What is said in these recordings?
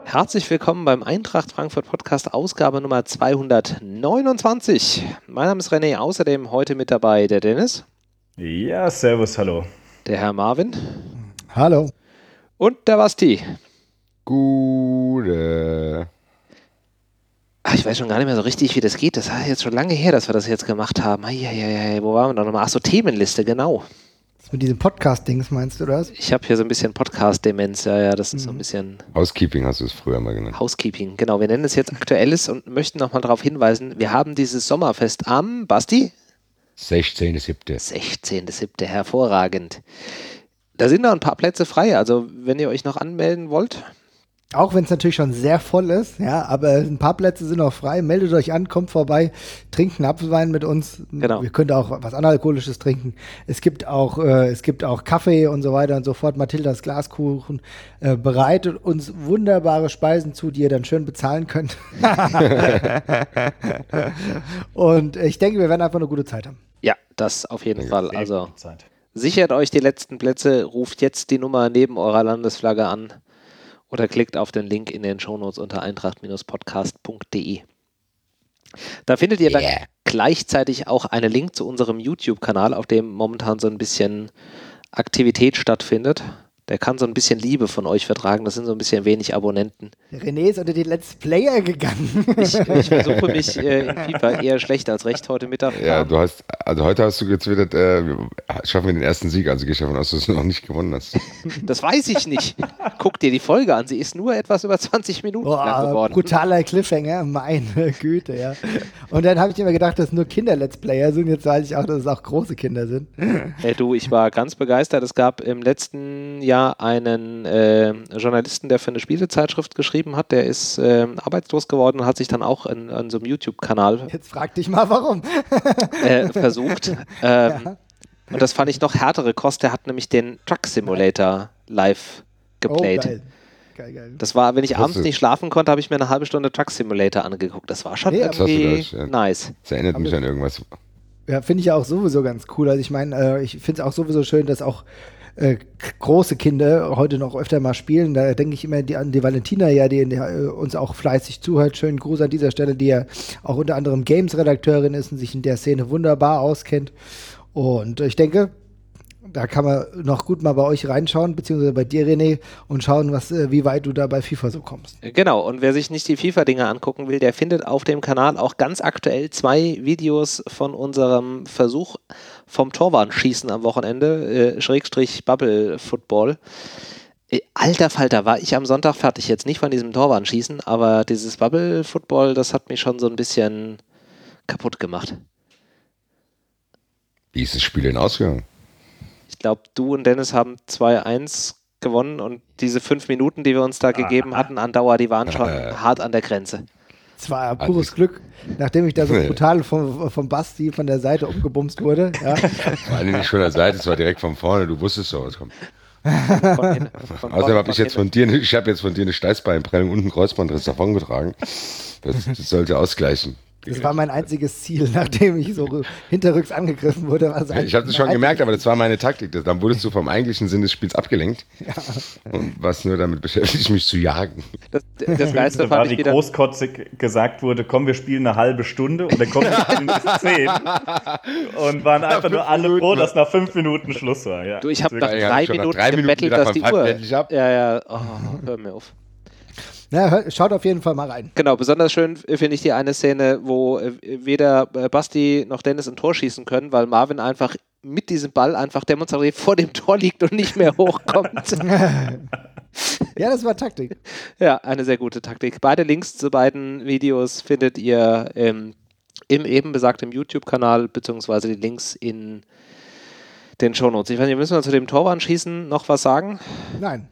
Herzlich willkommen beim Eintracht Frankfurt Podcast, Ausgabe Nummer 229. Mein Name ist René, außerdem heute mit dabei der Dennis. Ja, servus, hallo. Der Herr Marvin. Hallo. Und der Basti. Gute. Ich weiß schon gar nicht mehr so richtig, wie das geht. Das ist jetzt schon lange her, dass wir das jetzt gemacht haben. Wo waren wir da nochmal? Achso, Themenliste, genau. Das mit diesem Podcast-Dings meinst du das? Ich habe hier so ein bisschen Podcast-Demenz. Ja, das ist so ein bisschen... Housekeeping hast du es früher mal genannt. Housekeeping, genau. Wir nennen es jetzt Aktuelles und möchten nochmal darauf hinweisen, wir haben dieses Sommerfest am, Basti? 16.07. 16.07. Hervorragend. Da sind noch ein paar Plätze frei, also wenn ihr euch noch anmelden wollt. Auch wenn es natürlich schon sehr voll ist, ja, aber ein paar Plätze sind noch frei. Meldet euch an, kommt vorbei, trinkt einen Apfelwein mit uns. Genau. Ihr könnt auch was Analkoholisches trinken. Es gibt auch Kaffee und so weiter und so fort. Mathildas Glaskuchen bereitet uns wunderbare Speisen zu, die ihr dann schön bezahlen könnt. Und ich denke, wir werden einfach eine gute Zeit haben. Ja, das auf jeden Fall. Also Zeit. sichert euch die letzten Plätze, ruft jetzt die Nummer neben eurer Landesflagge an oder klickt auf den Link in den Shownotes unter eintracht-podcast.de. Da findet ihr dann gleichzeitig auch einen Link zu unserem YouTube-Kanal, auf dem momentan so ein bisschen Aktivität stattfindet. Der kann so ein bisschen Liebe von euch vertragen. Das sind so ein bisschen wenig Abonnenten. René ist unter die Let's Player gegangen. Ich versuche mich in FIFA eher schlecht als recht heute Mittag. Ja, heute hast du getwittert, schaffen wir den ersten Sieg, also gehe ich davon aus, dass du noch nicht gewonnen hast. Das weiß ich nicht. Guck dir die Folge an, sie ist nur etwas über 20 Minuten lang geworden. Brutaler Cliffhanger, meine Güte, ja. Und dann habe ich immer gedacht, dass nur Kinder-Let's Player sind. Jetzt weiß ich auch, dass es auch große Kinder sind. Ich war ganz begeistert. Es gab im letzten Jahr einen Journalisten, der für eine Spielezeitschrift geschrieben hat, der ist arbeitslos geworden und hat sich dann auch an so einem YouTube-Kanal Jetzt frag dich mal, warum. versucht. Und das fand ich noch härtere Kost. Der hat nämlich den Truck Simulator live geplayt. Oh, geil. Das war, wenn ich abends nicht schlafen konnte, habe ich mir eine halbe Stunde Truck Simulator angeguckt. Das war schon irgendwie nice. Das erinnert mich an irgendwas. Ja, finde ich ja auch sowieso ganz cool. Also ich meine, ich finde es auch sowieso schön, dass auch große Kinder heute noch öfter mal spielen. Da denke ich immer an die Valentina, ja, die uns auch fleißig zuhört. Schönen Gruß an dieser Stelle, die ja auch unter anderem Games-Redakteurin ist und sich in der Szene wunderbar auskennt. Und ich denke, da kann man noch gut mal bei euch reinschauen, beziehungsweise bei dir, René, und schauen, wie weit du da bei FIFA so kommst. Genau, und wer sich nicht die FIFA-Dinger angucken will, der findet auf dem Kanal auch ganz aktuell 2 Videos von unserem Versuch vom Torwartschießen am Wochenende, / Bubble Football. Alter Falter, war ich am Sonntag fertig. Jetzt nicht von diesem Torwartschießen, aber dieses Bubble Football, das hat mich schon so ein bisschen kaputt gemacht. Wie ist das Spiel denn ausgegangen? Ich glaube, du und Dennis haben 2-1 gewonnen und diese 5 Minuten, die wir uns da gegeben hatten an Dauer, die waren schon hart an der Grenze. Es war pures Glück, nachdem ich da so brutal vom Basti von der Seite umgebumst wurde. Ja. Vor allem nicht von der Seite, es war direkt von vorne, du wusstest doch, was kommt. Außerdem habe ich jetzt von dir eine Steißbeinprellung und einen Kreuzbandriss davongetragen. Das sollte ausgleichen. Das war mein einziges Ziel, nachdem ich so hinterrücks angegriffen wurde. Ich habe das schon gemerkt, aber das war meine Taktik. Dann wurdest du vom eigentlichen Sinn des Spiels abgelenkt. Ja. Und warst nur damit beschäftigt, mich zu jagen. Das Geilste war, wie großkotzig gesagt wurde, komm, wir spielen eine halbe Stunde und dann kommen wir spielen bis 10. Und waren einfach nur alle froh, dass nach 5 Minuten Schluss war. Ja. Du, ich habe nach 3 Minuten gebettelt, dass die Uhr... hör mir auf. Na, schaut auf jeden Fall mal rein. Genau, besonders schön finde ich die eine Szene, wo weder Basti noch Dennis ein Tor schießen können, weil Marvin einfach mit diesem Ball einfach demonstrativ vor dem Tor liegt und nicht mehr hochkommt. Ja, das war Taktik. Ja, eine sehr gute Taktik. Beide Links zu beiden Videos findet ihr im eben besagten YouTube-Kanal, beziehungsweise die Links in den Shownotes. Ich weiß nicht, müssen wir zu dem Torwartschießen noch was sagen? Nein.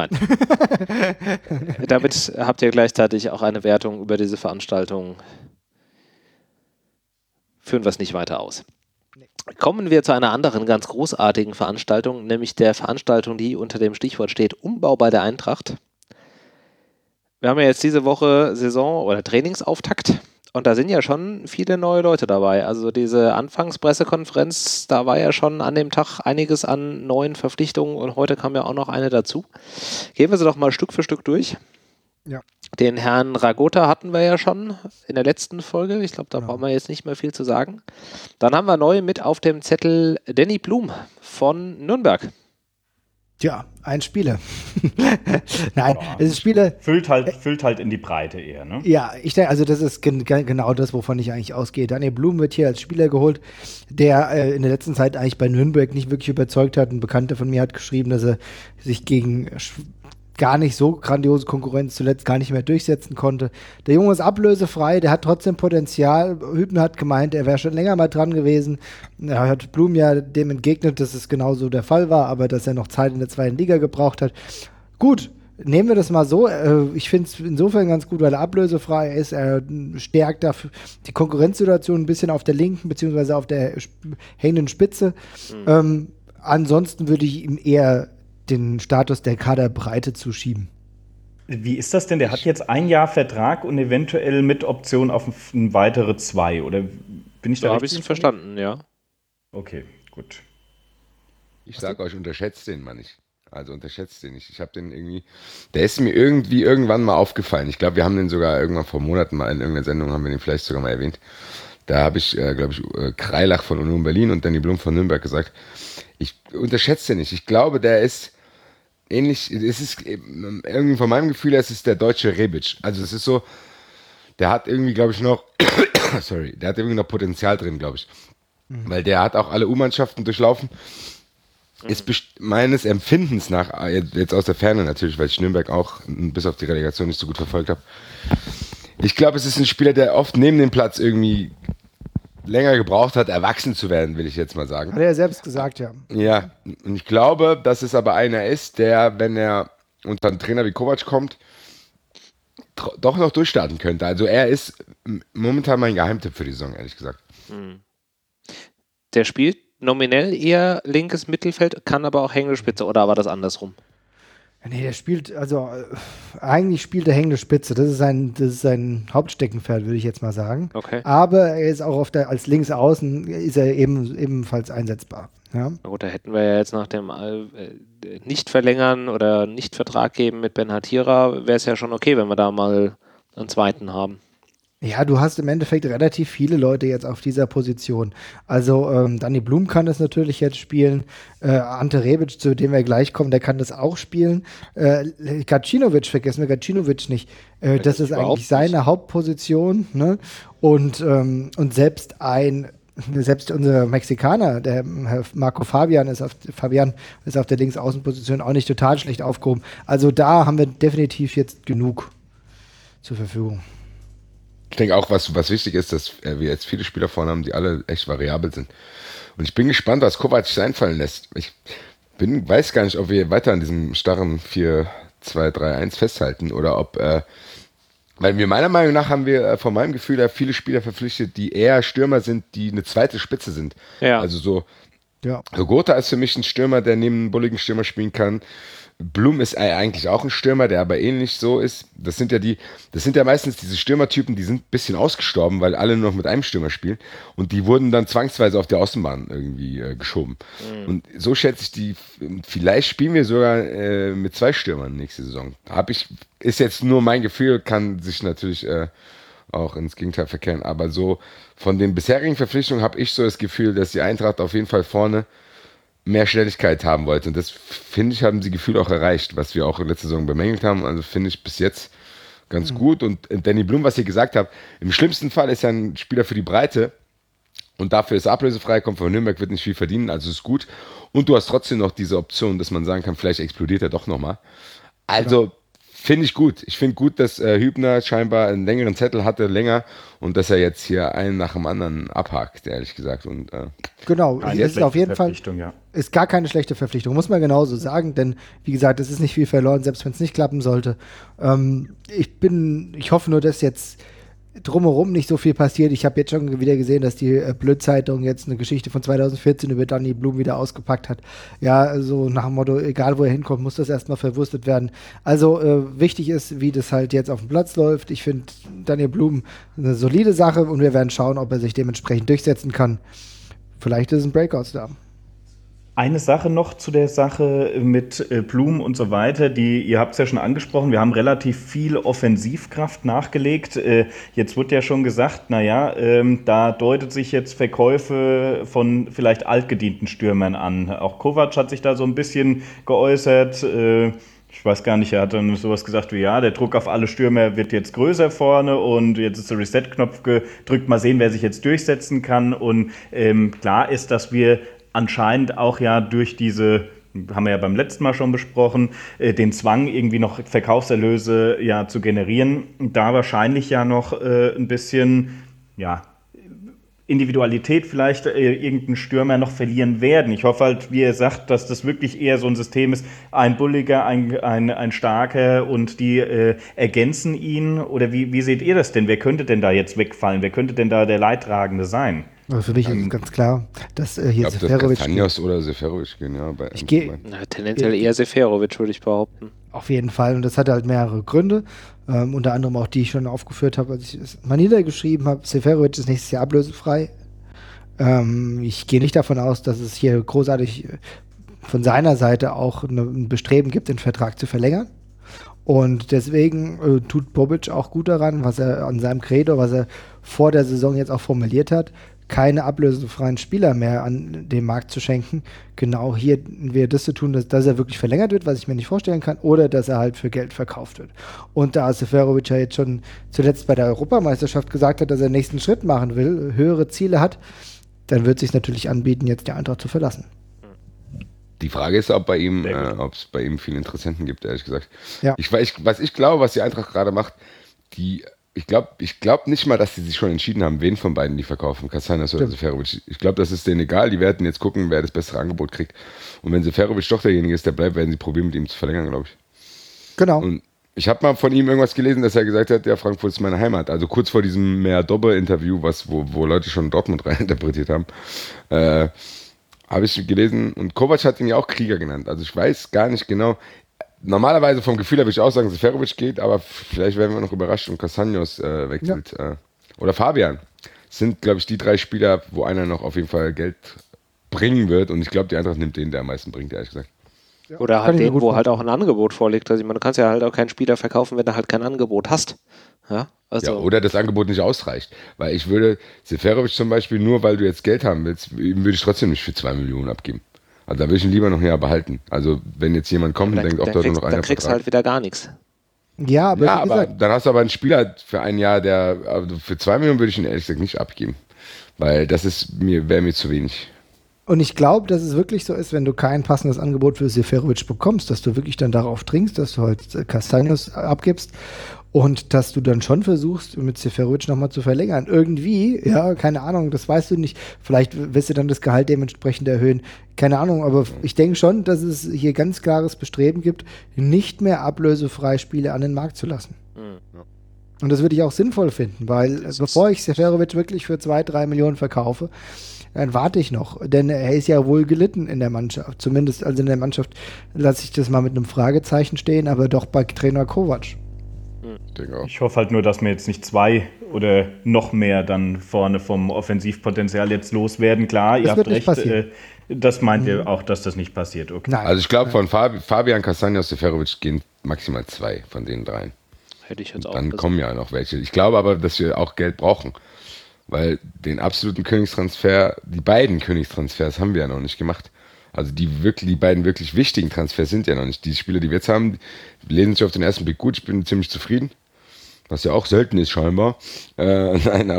Damit habt ihr gleichzeitig auch eine Wertung über diese Veranstaltung. Führen wir es nicht weiter aus. Kommen wir zu einer anderen ganz großartigen Veranstaltung, nämlich der Veranstaltung, die unter dem Stichwort steht Umbau bei der Eintracht. Wir haben ja jetzt diese Woche Saison- oder Trainingsauftakt. Und da sind ja schon viele neue Leute dabei. Also diese Anfangspressekonferenz, da war ja schon an dem Tag einiges an neuen Verpflichtungen und heute kam ja auch noch eine dazu. Gehen wir sie doch mal Stück für Stück durch. Ja. Den Herrn Ragota hatten wir ja schon in der letzten Folge. Ich glaube, da Genau. brauchen wir jetzt nicht mehr viel zu sagen. Dann haben wir neu mit auf dem Zettel Danny Blum von Nürnberg. Tja, ein Spieler. Nein, es ist Spieler. Füllt halt in die Breite eher, ne? Ja, ich denke, also das ist genau das, wovon ich eigentlich ausgehe. Daniel Blum wird hier als Spieler geholt, der in der letzten Zeit eigentlich bei Nürnberg nicht wirklich überzeugt hat. Ein Bekannter von mir hat geschrieben, dass er sich gegen gar nicht so grandiose Konkurrenz zuletzt gar nicht mehr durchsetzen konnte. Der Junge ist ablösefrei, der hat trotzdem Potenzial. Hübner hat gemeint, er wäre schon länger mal dran gewesen. Er hat Blum ja dem entgegnet, dass es genauso der Fall war, aber dass er noch Zeit in der zweiten Liga gebraucht hat. Gut, nehmen wir das mal so. Ich finde es insofern ganz gut, weil er ablösefrei ist. Er stärkt dafür die Konkurrenzsituation ein bisschen auf der linken beziehungsweise auf der hängenden Spitze. Ansonsten würde ich ihm eher den Status der Kaderbreite zuschieben. Wie ist das denn? Der hat jetzt 1 Jahr Vertrag und eventuell mit Option auf ein weitere 2, oder bin ich da Da habe richtig ich es verstanden, ja. Okay, gut. Ich sage euch, unterschätzt den mal nicht. Also unterschätzt den nicht. Ich habe den irgendwie, der ist mir irgendwie irgendwann mal aufgefallen. Ich glaube, wir haben den sogar irgendwann vor Monaten mal in irgendeiner Sendung, haben wir den vielleicht sogar mal erwähnt. Da habe ich, glaube ich, Kreilach von Union Berlin und Danny Blum von Nürnberg gesagt. Ich unterschätze den nicht. Ich glaube, der ist ähnlich, es ist irgendwie von meinem Gefühl her, es ist der deutsche Rebic. Also es ist so, der hat irgendwie, glaube ich, noch, der hat irgendwie noch Potenzial drin, glaube ich. Weil der hat auch alle U-Mannschaften durchlaufen. Ist meines Empfindens nach, jetzt aus der Ferne natürlich, weil ich Nürnberg auch bis auf die Relegation nicht so gut verfolgt habe. Ich glaube, es ist ein Spieler, der oft neben dem Platz irgendwie länger gebraucht hat, erwachsen zu werden, will ich jetzt mal sagen. Hat er ja selbst gesagt, ja. Ja, und ich glaube, dass es aber einer ist, der, wenn er unter einen Trainer wie Kovac kommt, doch noch durchstarten könnte. Also er ist momentan mein Geheimtipp für die Saison, ehrlich gesagt. Der spielt nominell eher linkes Mittelfeld, kann aber auch hängende Spitze, oder war das andersrum? Nee, der spielt, also eigentlich spielt er hängende Spitze. Das ist sein Hauptsteckenpferd, würde ich jetzt mal sagen. Okay. Aber er ist auch als Linksaußen ist er ebenfalls einsetzbar. Ja? Na gut, da hätten wir ja jetzt nach dem Nicht-Verlängern oder Nicht-Vertrag geben mit Ben Hatira, wäre es ja schon okay, wenn wir da mal einen zweiten haben. Ja, du hast im Endeffekt relativ viele Leute jetzt auf dieser Position. Also Danny Blum kann das natürlich jetzt spielen. Ante Rebic, zu dem wir gleich kommen, der kann das auch spielen. Gacinovic, vergessen wir Gacinovic nicht. Das ist eigentlich seine Hauptposition. Ne? Und selbst unser Mexikaner, der Herr Marco Fabian ist auf der Linksaußenposition auch nicht total schlecht aufgehoben. Also da haben wir definitiv jetzt genug zur Verfügung. Ich denke auch, was wichtig ist, dass wir jetzt viele Spieler vorne haben, die alle echt variabel sind. Und ich bin gespannt, was Kovac sich einfallen lässt. Ich weiß gar nicht, ob wir weiter an diesem starren 4-2-3-1 festhalten oder ob, weil wir meiner Meinung nach haben wir von meinem Gefühl her viele Spieler verpflichtet, die eher Stürmer sind, die eine zweite Spitze sind. Ja. Also so Ja. Gotha ist für mich ein Stürmer, der neben einem bulligen Stürmer spielen kann. Blum ist eigentlich auch ein Stürmer, der aber ähnlich so ist. Das sind ja meistens diese Stürmertypen, die sind ein bisschen ausgestorben, weil alle nur noch mit einem Stürmer spielen. Und die wurden dann zwangsweise auf die Außenbahn irgendwie geschoben. Und so schätze ich die, vielleicht spielen wir sogar mit 2 Stürmern nächste Saison. Ist jetzt nur mein Gefühl, kann sich natürlich auch ins Gegenteil verkehren. Aber so von den bisherigen Verpflichtungen habe ich so das Gefühl, dass die Eintracht auf jeden Fall vorne mehr Schnelligkeit haben wollte. Und das, finde ich, haben sie gefühlt auch erreicht, was wir auch in letzter Saison bemängelt haben. Also finde ich bis jetzt ganz gut. Und Danny Blum, was ihr gesagt habt, im schlimmsten Fall ist er ein Spieler für die Breite und dafür ist er ablösefrei, kommt von Nürnberg, wird nicht viel verdienen, also ist gut. Und du hast trotzdem noch diese Option, dass man sagen kann, vielleicht explodiert er doch nochmal. Also finde ich gut. Ich finde gut, dass Hübner scheinbar einen längeren Zettel hatte, länger, und dass er jetzt hier einen nach dem anderen abhakt, ehrlich gesagt. Und, genau, es ist auf jeden Fall Ja. ist gar keine schlechte Verpflichtung, muss man genauso sagen, denn wie gesagt, es ist nicht viel verloren, selbst wenn es nicht klappen sollte. Ich hoffe nur, dass jetzt drumherum nicht so viel passiert. Ich habe jetzt schon wieder gesehen, dass die Blöd-Zeitung jetzt eine Geschichte von 2014 über Danny Blum wieder ausgepackt hat. Ja, so nach dem Motto, egal wo er hinkommt, muss das erstmal verwurstet werden. Also wichtig ist, wie das halt jetzt auf dem Platz läuft. Ich finde Danny Blum eine solide Sache und wir werden schauen, ob er sich dementsprechend durchsetzen kann. Vielleicht ist ein Breakout da. Eine Sache noch zu der Sache mit Blum und so weiter, ihr habt es ja schon angesprochen, wir haben relativ viel Offensivkraft nachgelegt. Jetzt wird ja schon gesagt, da deutet sich jetzt Verkäufe von vielleicht altgedienten Stürmern an. Auch Kovac hat sich da so ein bisschen geäußert. Ich weiß gar nicht, er hat dann sowas gesagt wie, ja, der Druck auf alle Stürmer wird jetzt größer vorne und jetzt ist der Reset-Knopf gedrückt, mal sehen, wer sich jetzt durchsetzen kann. Und klar ist, dass wir anscheinend auch ja durch diese, haben wir ja beim letzten Mal schon besprochen, den Zwang irgendwie noch Verkaufserlöse ja zu generieren, da wahrscheinlich ja noch ein bisschen, ja, Individualität vielleicht irgendein Stürmer noch verlieren werden. Ich hoffe halt, wie ihr sagt, dass das wirklich eher so ein System ist, ein Bulliger, ein Starker und die ergänzen ihn. Oder wie seht ihr das denn? Wer könnte denn da jetzt wegfallen? Wer könnte denn da der Leidtragende sein? Also für mich ist es ganz klar, dass hier Seferovic... Castaños oder Seferovic gehen, ja. Tendenziell eher Seferovic, würde ich behaupten. Auf jeden Fall. Und das hat halt mehrere Gründe. Unter anderem auch, die ich schon aufgeführt habe, als ich es mal niedergeschrieben habe. Seferovic ist nächstes Jahr ablösefrei. Ich gehe nicht davon aus, dass es hier großartig von seiner Seite auch ein Bestreben gibt, den Vertrag zu verlängern. Und deswegen tut Bobic auch gut daran, was er an seinem Credo, was er vor der Saison jetzt auch formuliert hat, keine ablösefreien Spieler mehr an den Markt zu schenken. Genau hier wäre das zu tun, dass er wirklich verlängert wird, was ich mir nicht vorstellen kann, oder dass er halt für Geld verkauft wird. Und da Seferovic ja jetzt schon zuletzt bei der Europameisterschaft gesagt hat, dass er den nächsten Schritt machen will, höhere Ziele hat, dann wird es sich natürlich anbieten, jetzt die Eintracht zu verlassen. Die Frage ist, ob es bei ihm viele Interessenten gibt, ehrlich gesagt. Ja. Ich glaube, was die Eintracht gerade macht, ich glaube nicht mal, dass sie sich schon entschieden haben, wen von beiden die verkaufen, Castaños oder Seferovic. Ich glaube, das ist denen egal. Die werden jetzt gucken, wer das bessere Angebot kriegt. Und wenn Seferovic doch derjenige ist, der bleibt, werden sie probieren, mit ihm zu verlängern, glaube ich. Genau. Und ich habe mal von ihm irgendwas gelesen, dass er gesagt hat, ja, Frankfurt ist meine Heimat. Also kurz vor diesem Mehr-Dobbe-Interview, wo Leute schon Dortmund reininterpretiert haben, habe ich gelesen. Und Kovac hat ihn ja auch Krieger genannt. Also ich weiß gar nicht genau. Normalerweise vom Gefühl her würde ich auch sagen, Seferovic geht, aber vielleicht werden wir noch überrascht und Castaños wechselt. Ja. Oder Fabian. Das sind, glaube ich, die 3 Spieler, wo einer noch auf jeden Fall Geld bringen wird. Und ich glaube, die Eintracht nimmt den, der am meisten bringt, ehrlich gesagt. Ja, oder halt den, wo halt auch ein Angebot vorliegt. Also ich meine, du kannst ja halt auch keinen Spieler verkaufen, wenn du halt kein Angebot hast. Ja, also oder das Angebot nicht ausreicht. Weil ich würde Seferovic zum Beispiel, nur weil du jetzt Geld haben willst, würde ich trotzdem nicht für 2 Millionen abgeben. Also da würde ich ihn lieber noch ein Jahr behalten. Also wenn jetzt jemand kommt und denkt, ob da noch einer dann kriegst du halt wieder gar nichts. Ja, aber dann hast du aber einen Spieler für ein Jahr, für 2 Millionen würde ich ihn ehrlich gesagt nicht abgeben. Weil das wäre mir zu wenig. Und ich glaube, dass es wirklich so ist, wenn du kein passendes Angebot für Seferovic bekommst, dass du wirklich dann darauf dringst, dass du halt Castaños abgibst und dass du dann schon versuchst, mit Seferovic nochmal zu verlängern. Irgendwie, ja, keine Ahnung, das weißt du nicht. Vielleicht wirst du dann das Gehalt dementsprechend erhöhen. Keine Ahnung, aber ich denke schon, dass es hier ganz klares Bestreben gibt, nicht mehr ablösefrei Spieler an den Markt zu lassen. Ja. Und das würde ich auch sinnvoll finden, weil bevor ich Seferovic wirklich für 2-3 Millionen verkaufe, dann warte ich noch, denn er ist ja wohl gelitten in der Mannschaft. Zumindest also in der Mannschaft lasse ich das mal mit einem Fragezeichen stehen, aber doch bei Trainer Kovac. Ich hoffe halt nur, dass wir jetzt nicht 2 oder noch mehr dann vorne vom Offensivpotenzial jetzt loswerden. Klar, ihr habt recht. Das meint ihr auch, dass das nicht passiert? Okay. Nein. Also ich glaube, von Fabian, Castaños, Seferovic gehen maximal 2 von den 3. Hätte ich jetzt auch. Dann kommen ja noch welche. Ich glaube aber, dass wir auch Geld brauchen. Weil den absoluten Königstransfer, die beiden Königstransfers haben wir ja noch nicht gemacht. Also die beiden wirklich wichtigen Transfers sind ja noch nicht. Die Spieler, die wir jetzt haben, lesen sich auf den ersten Blick gut. Ich bin ziemlich zufrieden. Was ja auch selten ist scheinbar. Nein,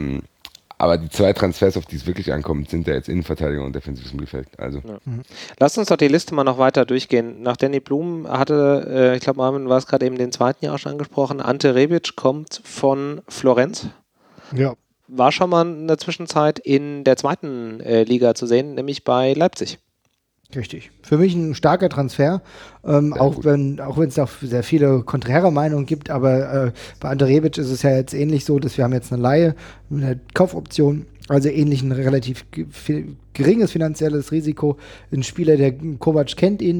aber die 2 Transfers, auf die es wirklich ankommt, sind ja jetzt Innenverteidigung und defensives Mittelfeld. Also. Ja. Lasst uns doch die Liste mal noch weiter durchgehen. Nach Danny Blum hatte, ich glaube, Marvin war es gerade eben den zweiten Jahr schon angesprochen, Ante Rebic kommt von Florenz. Ja. War schon mal in der Zwischenzeit in der 2. Liga zu sehen, nämlich bei Leipzig. Richtig. Für mich ein starker Transfer, auch wenn es auch sehr viele konträre Meinungen gibt, aber bei Ante Rebic ist es ja jetzt ähnlich so, dass wir haben jetzt eine Leihe mit einer Kaufoption, also ähnlich ein relativ geringes finanzielles Risiko. Ein Spieler, der Kovac kennt ihn,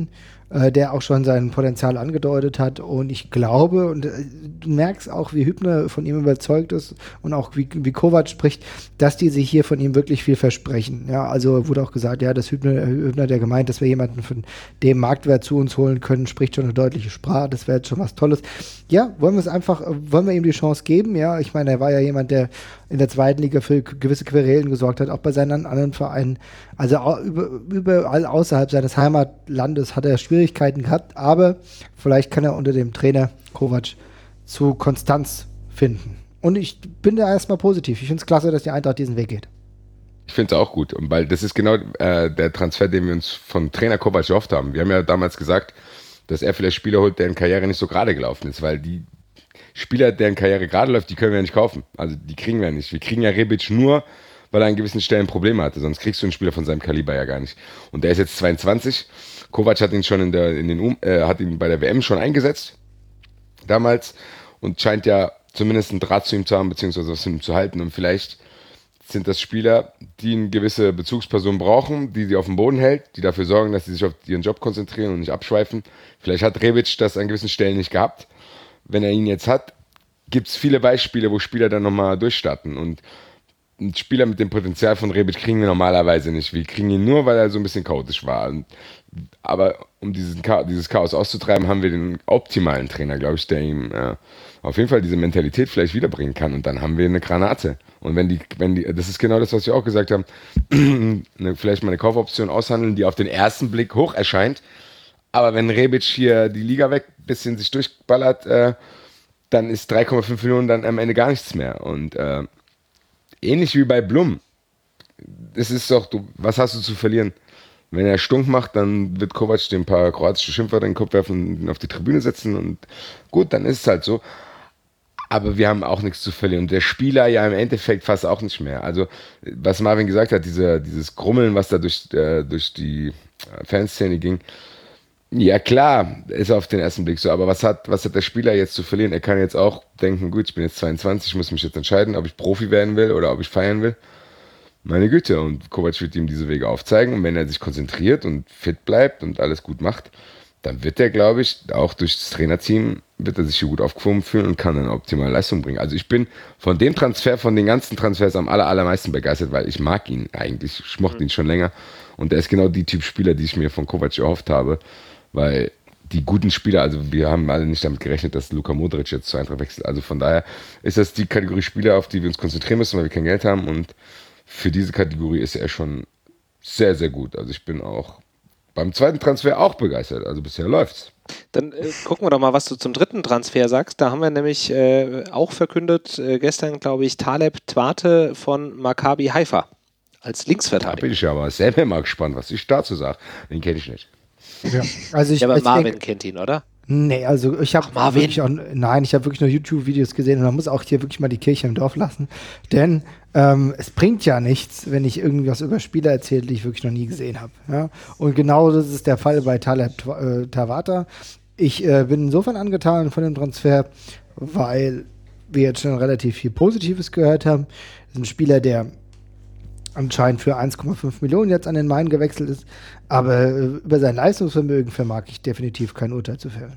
der auch schon sein Potenzial angedeutet hat. Und ich glaube, und du merkst auch, wie Hübner von ihm überzeugt ist und auch wie Kovac spricht, dass die sich hier von ihm wirklich viel versprechen. Ja, also wurde auch gesagt, ja, dass Hübner der gemeint, dass wir jemanden von dem Marktwert zu uns holen können, spricht schon eine deutliche Sprache. Das wäre jetzt schon was Tolles. Ja, wollen wir ihm die Chance geben? Ja, ich meine, er war ja jemand, der in der zweiten Liga für gewisse Querelen gesorgt hat, auch bei seinen anderen Vereinen. Also überall außerhalb seines Heimatlandes hat er Schwierigkeiten gehabt, aber vielleicht kann er unter dem Trainer Kovac zu Konstanz finden. Und ich bin da erstmal positiv. Ich finde es klasse, dass die Eintracht diesen Weg geht. Ich finde es auch gut, weil das ist genau der Transfer, den wir uns von Trainer Kovac erhofft haben. Wir haben ja damals gesagt, dass er vielleicht Spieler holt, deren Karriere nicht so gerade gelaufen ist, weil die Spieler, deren Karriere gerade läuft, die können wir ja nicht kaufen. Also die kriegen wir nicht. Wir kriegen ja Rebic nur, weil er an gewissen Stellen Probleme hatte. Sonst kriegst du einen Spieler von seinem Kaliber ja gar nicht. Und der ist jetzt 22. Kovac hat ihn schon hat ihn bei der WM schon eingesetzt. Damals. Und scheint ja zumindest einen Draht zu ihm zu haben, beziehungsweise was zu ihm zu halten. Und vielleicht sind das Spieler, die eine gewisse Bezugsperson brauchen, die sie auf dem Boden hält, die dafür sorgen, dass sie sich auf ihren Job konzentrieren und nicht abschweifen. Vielleicht hat Rebic das an gewissen Stellen nicht gehabt. Wenn er ihn jetzt hat, gibt es viele Beispiele, wo Spieler dann nochmal durchstarten. Und einen Spieler mit dem Potenzial von Rebic kriegen wir normalerweise nicht. Wir kriegen ihn nur, weil er so ein bisschen chaotisch war. Aber um dieses Chaos auszutreiben, haben wir den optimalen Trainer, glaube ich, der ihm auf jeden Fall diese Mentalität vielleicht wiederbringen kann. Und dann haben wir eine Granate. Und wenn die, das ist genau das, was wir auch gesagt haben, vielleicht mal eine Kaufoption aushandeln, die auf den ersten Blick hoch erscheint. Aber wenn Rebic hier die Liga weg ein bisschen sich durchballert, dann ist 3,5 Millionen dann am Ende gar nichts mehr. Und ähnlich wie bei Blum. Es ist doch, was hast du zu verlieren? Wenn er stunk macht, dann wird Kovac dem ein paar kroatische Schimpfwörter in den Kopf werfen und ihn auf die Tribüne setzen. Und gut, dann ist es halt so. Aber wir haben auch nichts zu verlieren. Und der Spieler ja im Endeffekt fast auch nicht mehr. Also, was Marvin gesagt hat, dieses Grummeln, was da durch die Fanszene ging, ja klar, ist auf den ersten Blick so, aber was hat der Spieler jetzt zu verlieren? Er kann jetzt auch denken, gut, ich bin jetzt 22, ich muss mich jetzt entscheiden, ob ich Profi werden will oder ob ich feiern will. Meine Güte, und Kovac wird ihm diese Wege aufzeigen, und wenn er sich konzentriert und fit bleibt und alles gut macht, dann wird er, glaube ich, auch durch das Trainerteam, wird er sich hier gut aufgehoben fühlen und kann eine optimale Leistung bringen. Also ich bin von dem Transfer, von den ganzen Transfers am allermeisten begeistert, weil ich mag ihn eigentlich, ich mochte ihn schon länger, und er ist genau die Typ Spieler, die ich mir von Kovac erhofft habe. Weil die guten Spieler, also wir haben alle nicht damit gerechnet, dass Luka Modric jetzt zu Eintracht wechselt. Also von daher ist das die Kategorie Spieler, auf die wir uns konzentrieren müssen, weil wir kein Geld haben. Und für diese Kategorie ist er schon sehr, sehr gut. Also ich bin auch beim zweiten Transfer auch begeistert. Also bisher läuft's. Dann gucken wir doch mal, was du zum dritten Transfer sagst. Da haben wir nämlich auch verkündet, gestern, glaube ich, Taleb Twate von Maccabi Haifa als Linksverteidiger. Da bin ich ja aber selber mal gespannt, was ich dazu sage. Den kenne ich nicht. Ja, also aber Marvin kennt ihn, oder? Nee, also ich habe wirklich wirklich nur YouTube-Videos gesehen, und man muss auch hier wirklich mal die Kirche im Dorf lassen, denn es bringt ja nichts, wenn ich irgendwas über Spieler erzähle, die ich wirklich noch nie gesehen habe. Ja? Und genau das ist der Fall bei Taleb Twate. Ich bin insofern angetan von dem Transfer, weil wir jetzt schon relativ viel Positives gehört haben. Das ist ein Spieler, der anscheinend für 1,5 Millionen jetzt an den Main gewechselt ist, aber über sein Leistungsvermögen vermag ich definitiv kein Urteil zu fällen.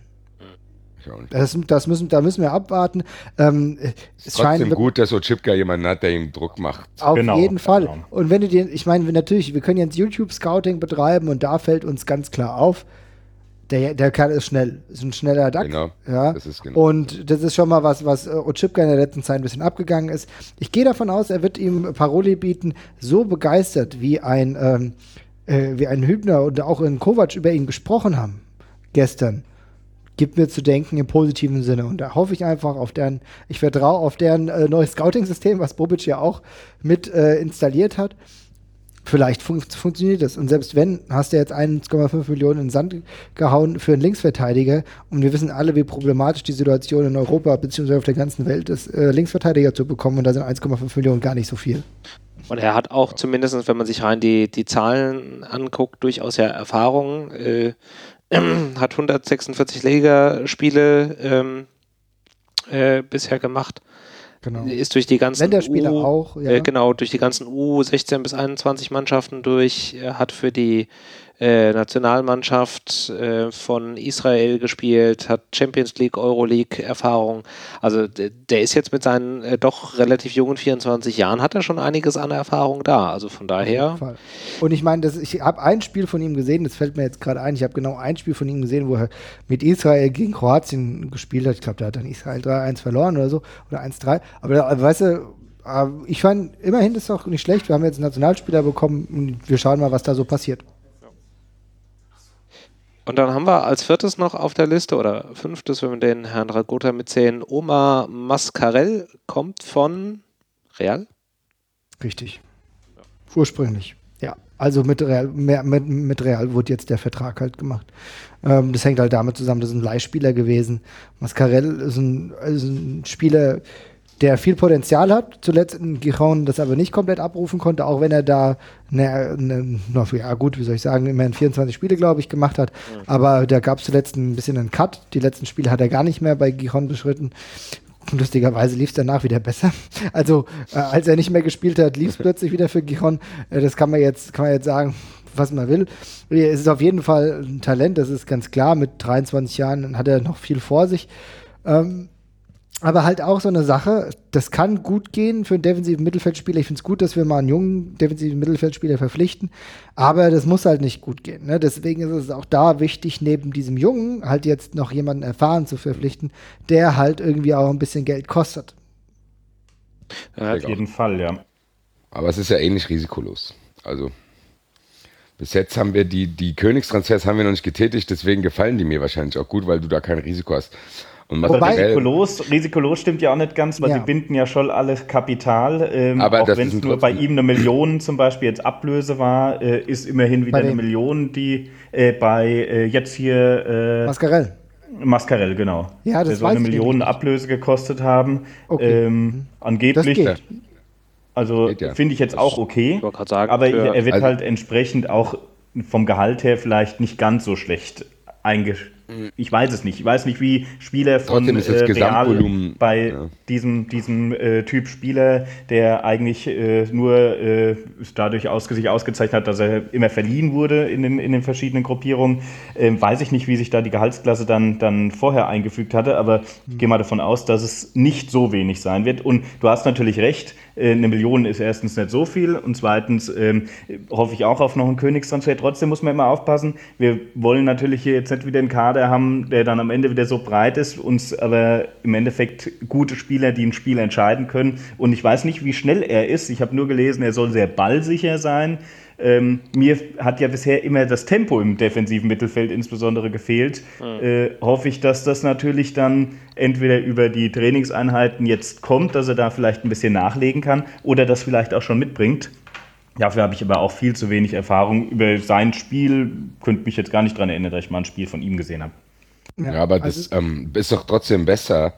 Da müssen wir abwarten. Es ist trotzdem gut, dass Oczipka jemanden hat, der ihm Druck macht. Auf jeden Fall. Genau. Und wenn du dir, ich meine, natürlich, wir können jetzt YouTube-Scouting betreiben, und da fällt uns ganz klar auf, der Kerl ist schnell, ist ein schneller Duck. Genau, ja? Das ist genau. Und das ist schon mal was Oczipka in der letzten Zeit ein bisschen abgegangen ist. Ich gehe davon aus, er wird ihm Paroli bieten, so begeistert wie ein Hübner und auch ein Kovac über ihn gesprochen haben gestern. Gibt mir zu denken im positiven Sinne. Und da hoffe ich einfach ich vertraue auf deren neues Scouting-System, was Bobic ja auch mit installiert hat. Vielleicht funktioniert das. Und selbst wenn, hast du jetzt 1,5 Millionen in den Sand gehauen für einen Linksverteidiger. Und wir wissen alle, wie problematisch die Situation in Europa bzw. auf der ganzen Welt ist, Linksverteidiger zu bekommen. Und da sind 1,5 Millionen gar nicht so viel. Und er hat auch zumindest, wenn man sich rein die Zahlen anguckt, durchaus ja Erfahrung. Hat 146 Ligaspiele bisher gemacht. Genau. Ist durch die ganzen auch, ja. durch die ganzen U16 bis 21 Mannschaften durch, hat für die Nationalmannschaft von Israel gespielt, hat Champions League, Euroleague Erfahrung. Also der ist jetzt mit seinen doch relativ jungen 24 Jahren, hat er schon einiges an Erfahrung da. Also von daher. Und ich meine, ich habe ein Spiel von ihm gesehen, das fällt mir jetzt gerade ein, ich habe genau ein Spiel von ihm gesehen, wo er mit Israel gegen Kroatien gespielt hat. Ich glaube, da hat dann Israel 3-1 verloren oder so, oder 1-3. Aber weißt du, ich fand, immerhin ist es doch nicht schlecht. Wir haben jetzt einen Nationalspieler bekommen und wir schauen mal, was da so passiert. Und dann haben wir als viertes noch auf der Liste, oder fünftes, wenn wir den Herrn Dragota mitzählen, Omar Mascarell, kommt von Real? Richtig. Ursprünglich, ja. Also mit Real wurde jetzt der Vertrag halt gemacht. Das hängt halt damit zusammen, das ist ein Leihspieler gewesen. Mascarell ist ein Spieler, der viel Potenzial hat, zuletzt in Gijon das aber nicht komplett abrufen konnte, auch wenn er da immerhin 24 Spiele, glaube ich, gemacht hat. Aber da gab es zuletzt ein bisschen einen Cut. Die letzten Spiele hat er gar nicht mehr bei Gijon beschritten. Lustigerweise lief es danach wieder besser. Also, als er nicht mehr gespielt hat, lief es plötzlich wieder für Gijon. Das kann man jetzt sagen, was man will. Es ist auf jeden Fall ein Talent, das ist ganz klar. Mit 23 Jahren hat er noch viel vor sich. Aber halt auch so eine Sache, das kann gut gehen für einen defensiven Mittelfeldspieler. Ich finde es gut, dass wir mal einen jungen defensiven Mittelfeldspieler verpflichten, aber das muss halt nicht gut gehen. Ne? Deswegen ist es auch da wichtig, neben diesem Jungen halt jetzt noch jemanden erfahren zu verpflichten, der halt irgendwie auch ein bisschen Geld kostet. Ja, auf jeden Fall, ja. Aber es ist ja ähnlich risikolos. Also bis jetzt haben wir die Königstransfers haben wir noch nicht getätigt, deswegen gefallen die mir wahrscheinlich auch gut, weil du da kein Risiko hast. Risikolos stimmt ja auch nicht ganz, weil sie binden ja schon alles Kapital. Aber auch wenn es nur bei ihm 1 Million zum Beispiel jetzt Ablöse war, ist immerhin wieder 1 Million, die bei jetzt hier Mascarell, genau. Ja, das soll 1 Million Ablöse gekostet haben. Okay. Angeblich. Das geht. Also finde ich jetzt auch okay. Ich wollte gerade sagen, aber er wird halt entsprechend auch vom Gehalt her vielleicht nicht ganz so schlecht eingeschätzt. Ich weiß es nicht. Ich weiß nicht, wie Spieler von Real bei diesem Typ Spieler, der eigentlich nur dadurch sich ausgezeichnet hat, dass er immer verliehen wurde in den verschiedenen Gruppierungen, weiß ich nicht, wie sich da die Gehaltsklasse dann vorher eingefügt hatte, aber ich gehe mal davon aus, dass es nicht so wenig sein wird. Und du hast natürlich recht, 1 Million ist erstens nicht so viel und zweitens hoffe ich auch auf noch einen Königstransfer. Trotzdem muss man immer aufpassen, wir wollen natürlich hier jetzt nicht wieder einen Kader haben, der dann am Ende wieder so breit ist, uns aber im Endeffekt gute Spieler, die ein Spiel entscheiden können. Und ich weiß nicht, wie schnell er ist. Ich habe nur gelesen, er soll sehr ballsicher sein. Mir hat ja bisher immer das Tempo im defensiven Mittelfeld insbesondere gefehlt. Hoffe ich, dass das natürlich dann entweder über die Trainingseinheiten jetzt kommt, dass er da vielleicht ein bisschen nachlegen kann oder das vielleicht auch schon mitbringt. Dafür habe ich aber auch viel zu wenig Erfahrung. Über sein Spiel könnte mich jetzt gar nicht daran erinnern, dass ich mal ein Spiel von ihm gesehen habe. Ja, aber das ist doch trotzdem besser,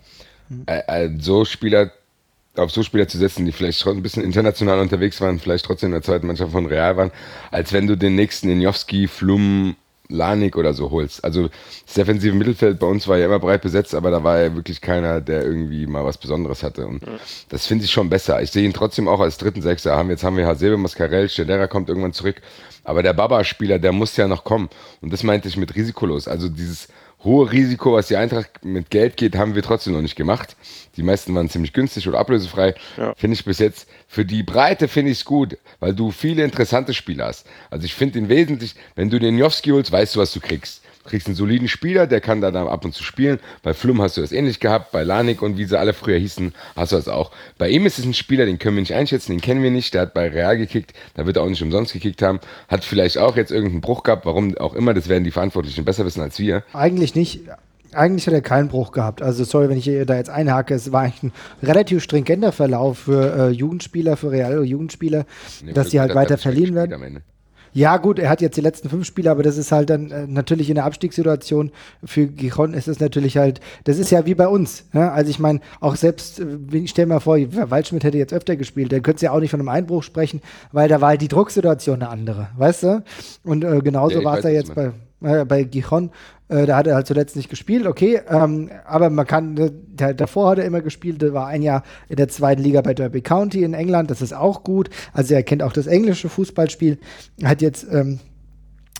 auf so Spieler zu setzen, die vielleicht schon ein bisschen international unterwegs waren, vielleicht trotzdem in der zweiten Mannschaft von Real waren, als wenn du den nächsten Injowski, Flum, Lanik oder so holst. Also das defensive Mittelfeld bei uns war ja immer breit besetzt, aber da war ja wirklich keiner, der irgendwie mal was Besonderes hatte. Und das finde ich schon besser. Ich sehe ihn trotzdem auch als dritten Sechser. Jetzt haben wir Hasebe, Mascarell, Stedera kommt irgendwann zurück. Aber der Baba-Spieler, der muss ja noch kommen. Und das meinte ich mit risikolos. Also dieses hohe Risiko, was die Eintracht mit Geld geht, haben wir trotzdem noch nicht gemacht. Die meisten waren ziemlich günstig oder ablösefrei. Ja. Finde ich bis jetzt, für die Breite finde ich es gut, weil du viele interessante Spieler hast. Also ich finde ihn wesentlich, wenn du den Jowski holst, weißt du, was du kriegst. Du kriegst einen soliden Spieler, der kann da dann ab und zu spielen. Bei Flum hast du das ähnlich gehabt, bei Lanik und wie sie alle früher hießen, hast du das auch. Bei ihm ist es ein Spieler, den können wir nicht einschätzen, den kennen wir nicht. Der hat bei Real gekickt, da wird er auch nicht umsonst gekickt haben. Hat vielleicht auch jetzt irgendeinen Bruch gehabt, warum auch immer, das werden die Verantwortlichen besser wissen als wir. Eigentlich nicht. Eigentlich hat er keinen Bruch gehabt. Also sorry, wenn ich da jetzt einhake, es war eigentlich ein relativ stringenter Verlauf für Jugendspieler, für reale Jugendspieler, dass die halt weiter verliehen werden. Ja gut, er hat jetzt die letzten 5 Spiele, aber das ist halt dann natürlich in der Abstiegssituation für Gijon ist es natürlich halt, das ist ja wie bei uns. Ne? Also ich meine, auch selbst, ich stell mir vor, Waldschmidt hätte jetzt öfter gespielt, dann könntest du ja auch nicht von einem Einbruch sprechen, weil da war halt die Drucksituation eine andere, weißt du? Und genauso war es ja jetzt bei Gijon. Da hat er halt zuletzt nicht gespielt, okay, aber man kann, davor hat er immer gespielt, der war ein Jahr in der 2. Liga bei Derby County in England, das ist auch gut, also er kennt auch das englische Fußballspiel, hat jetzt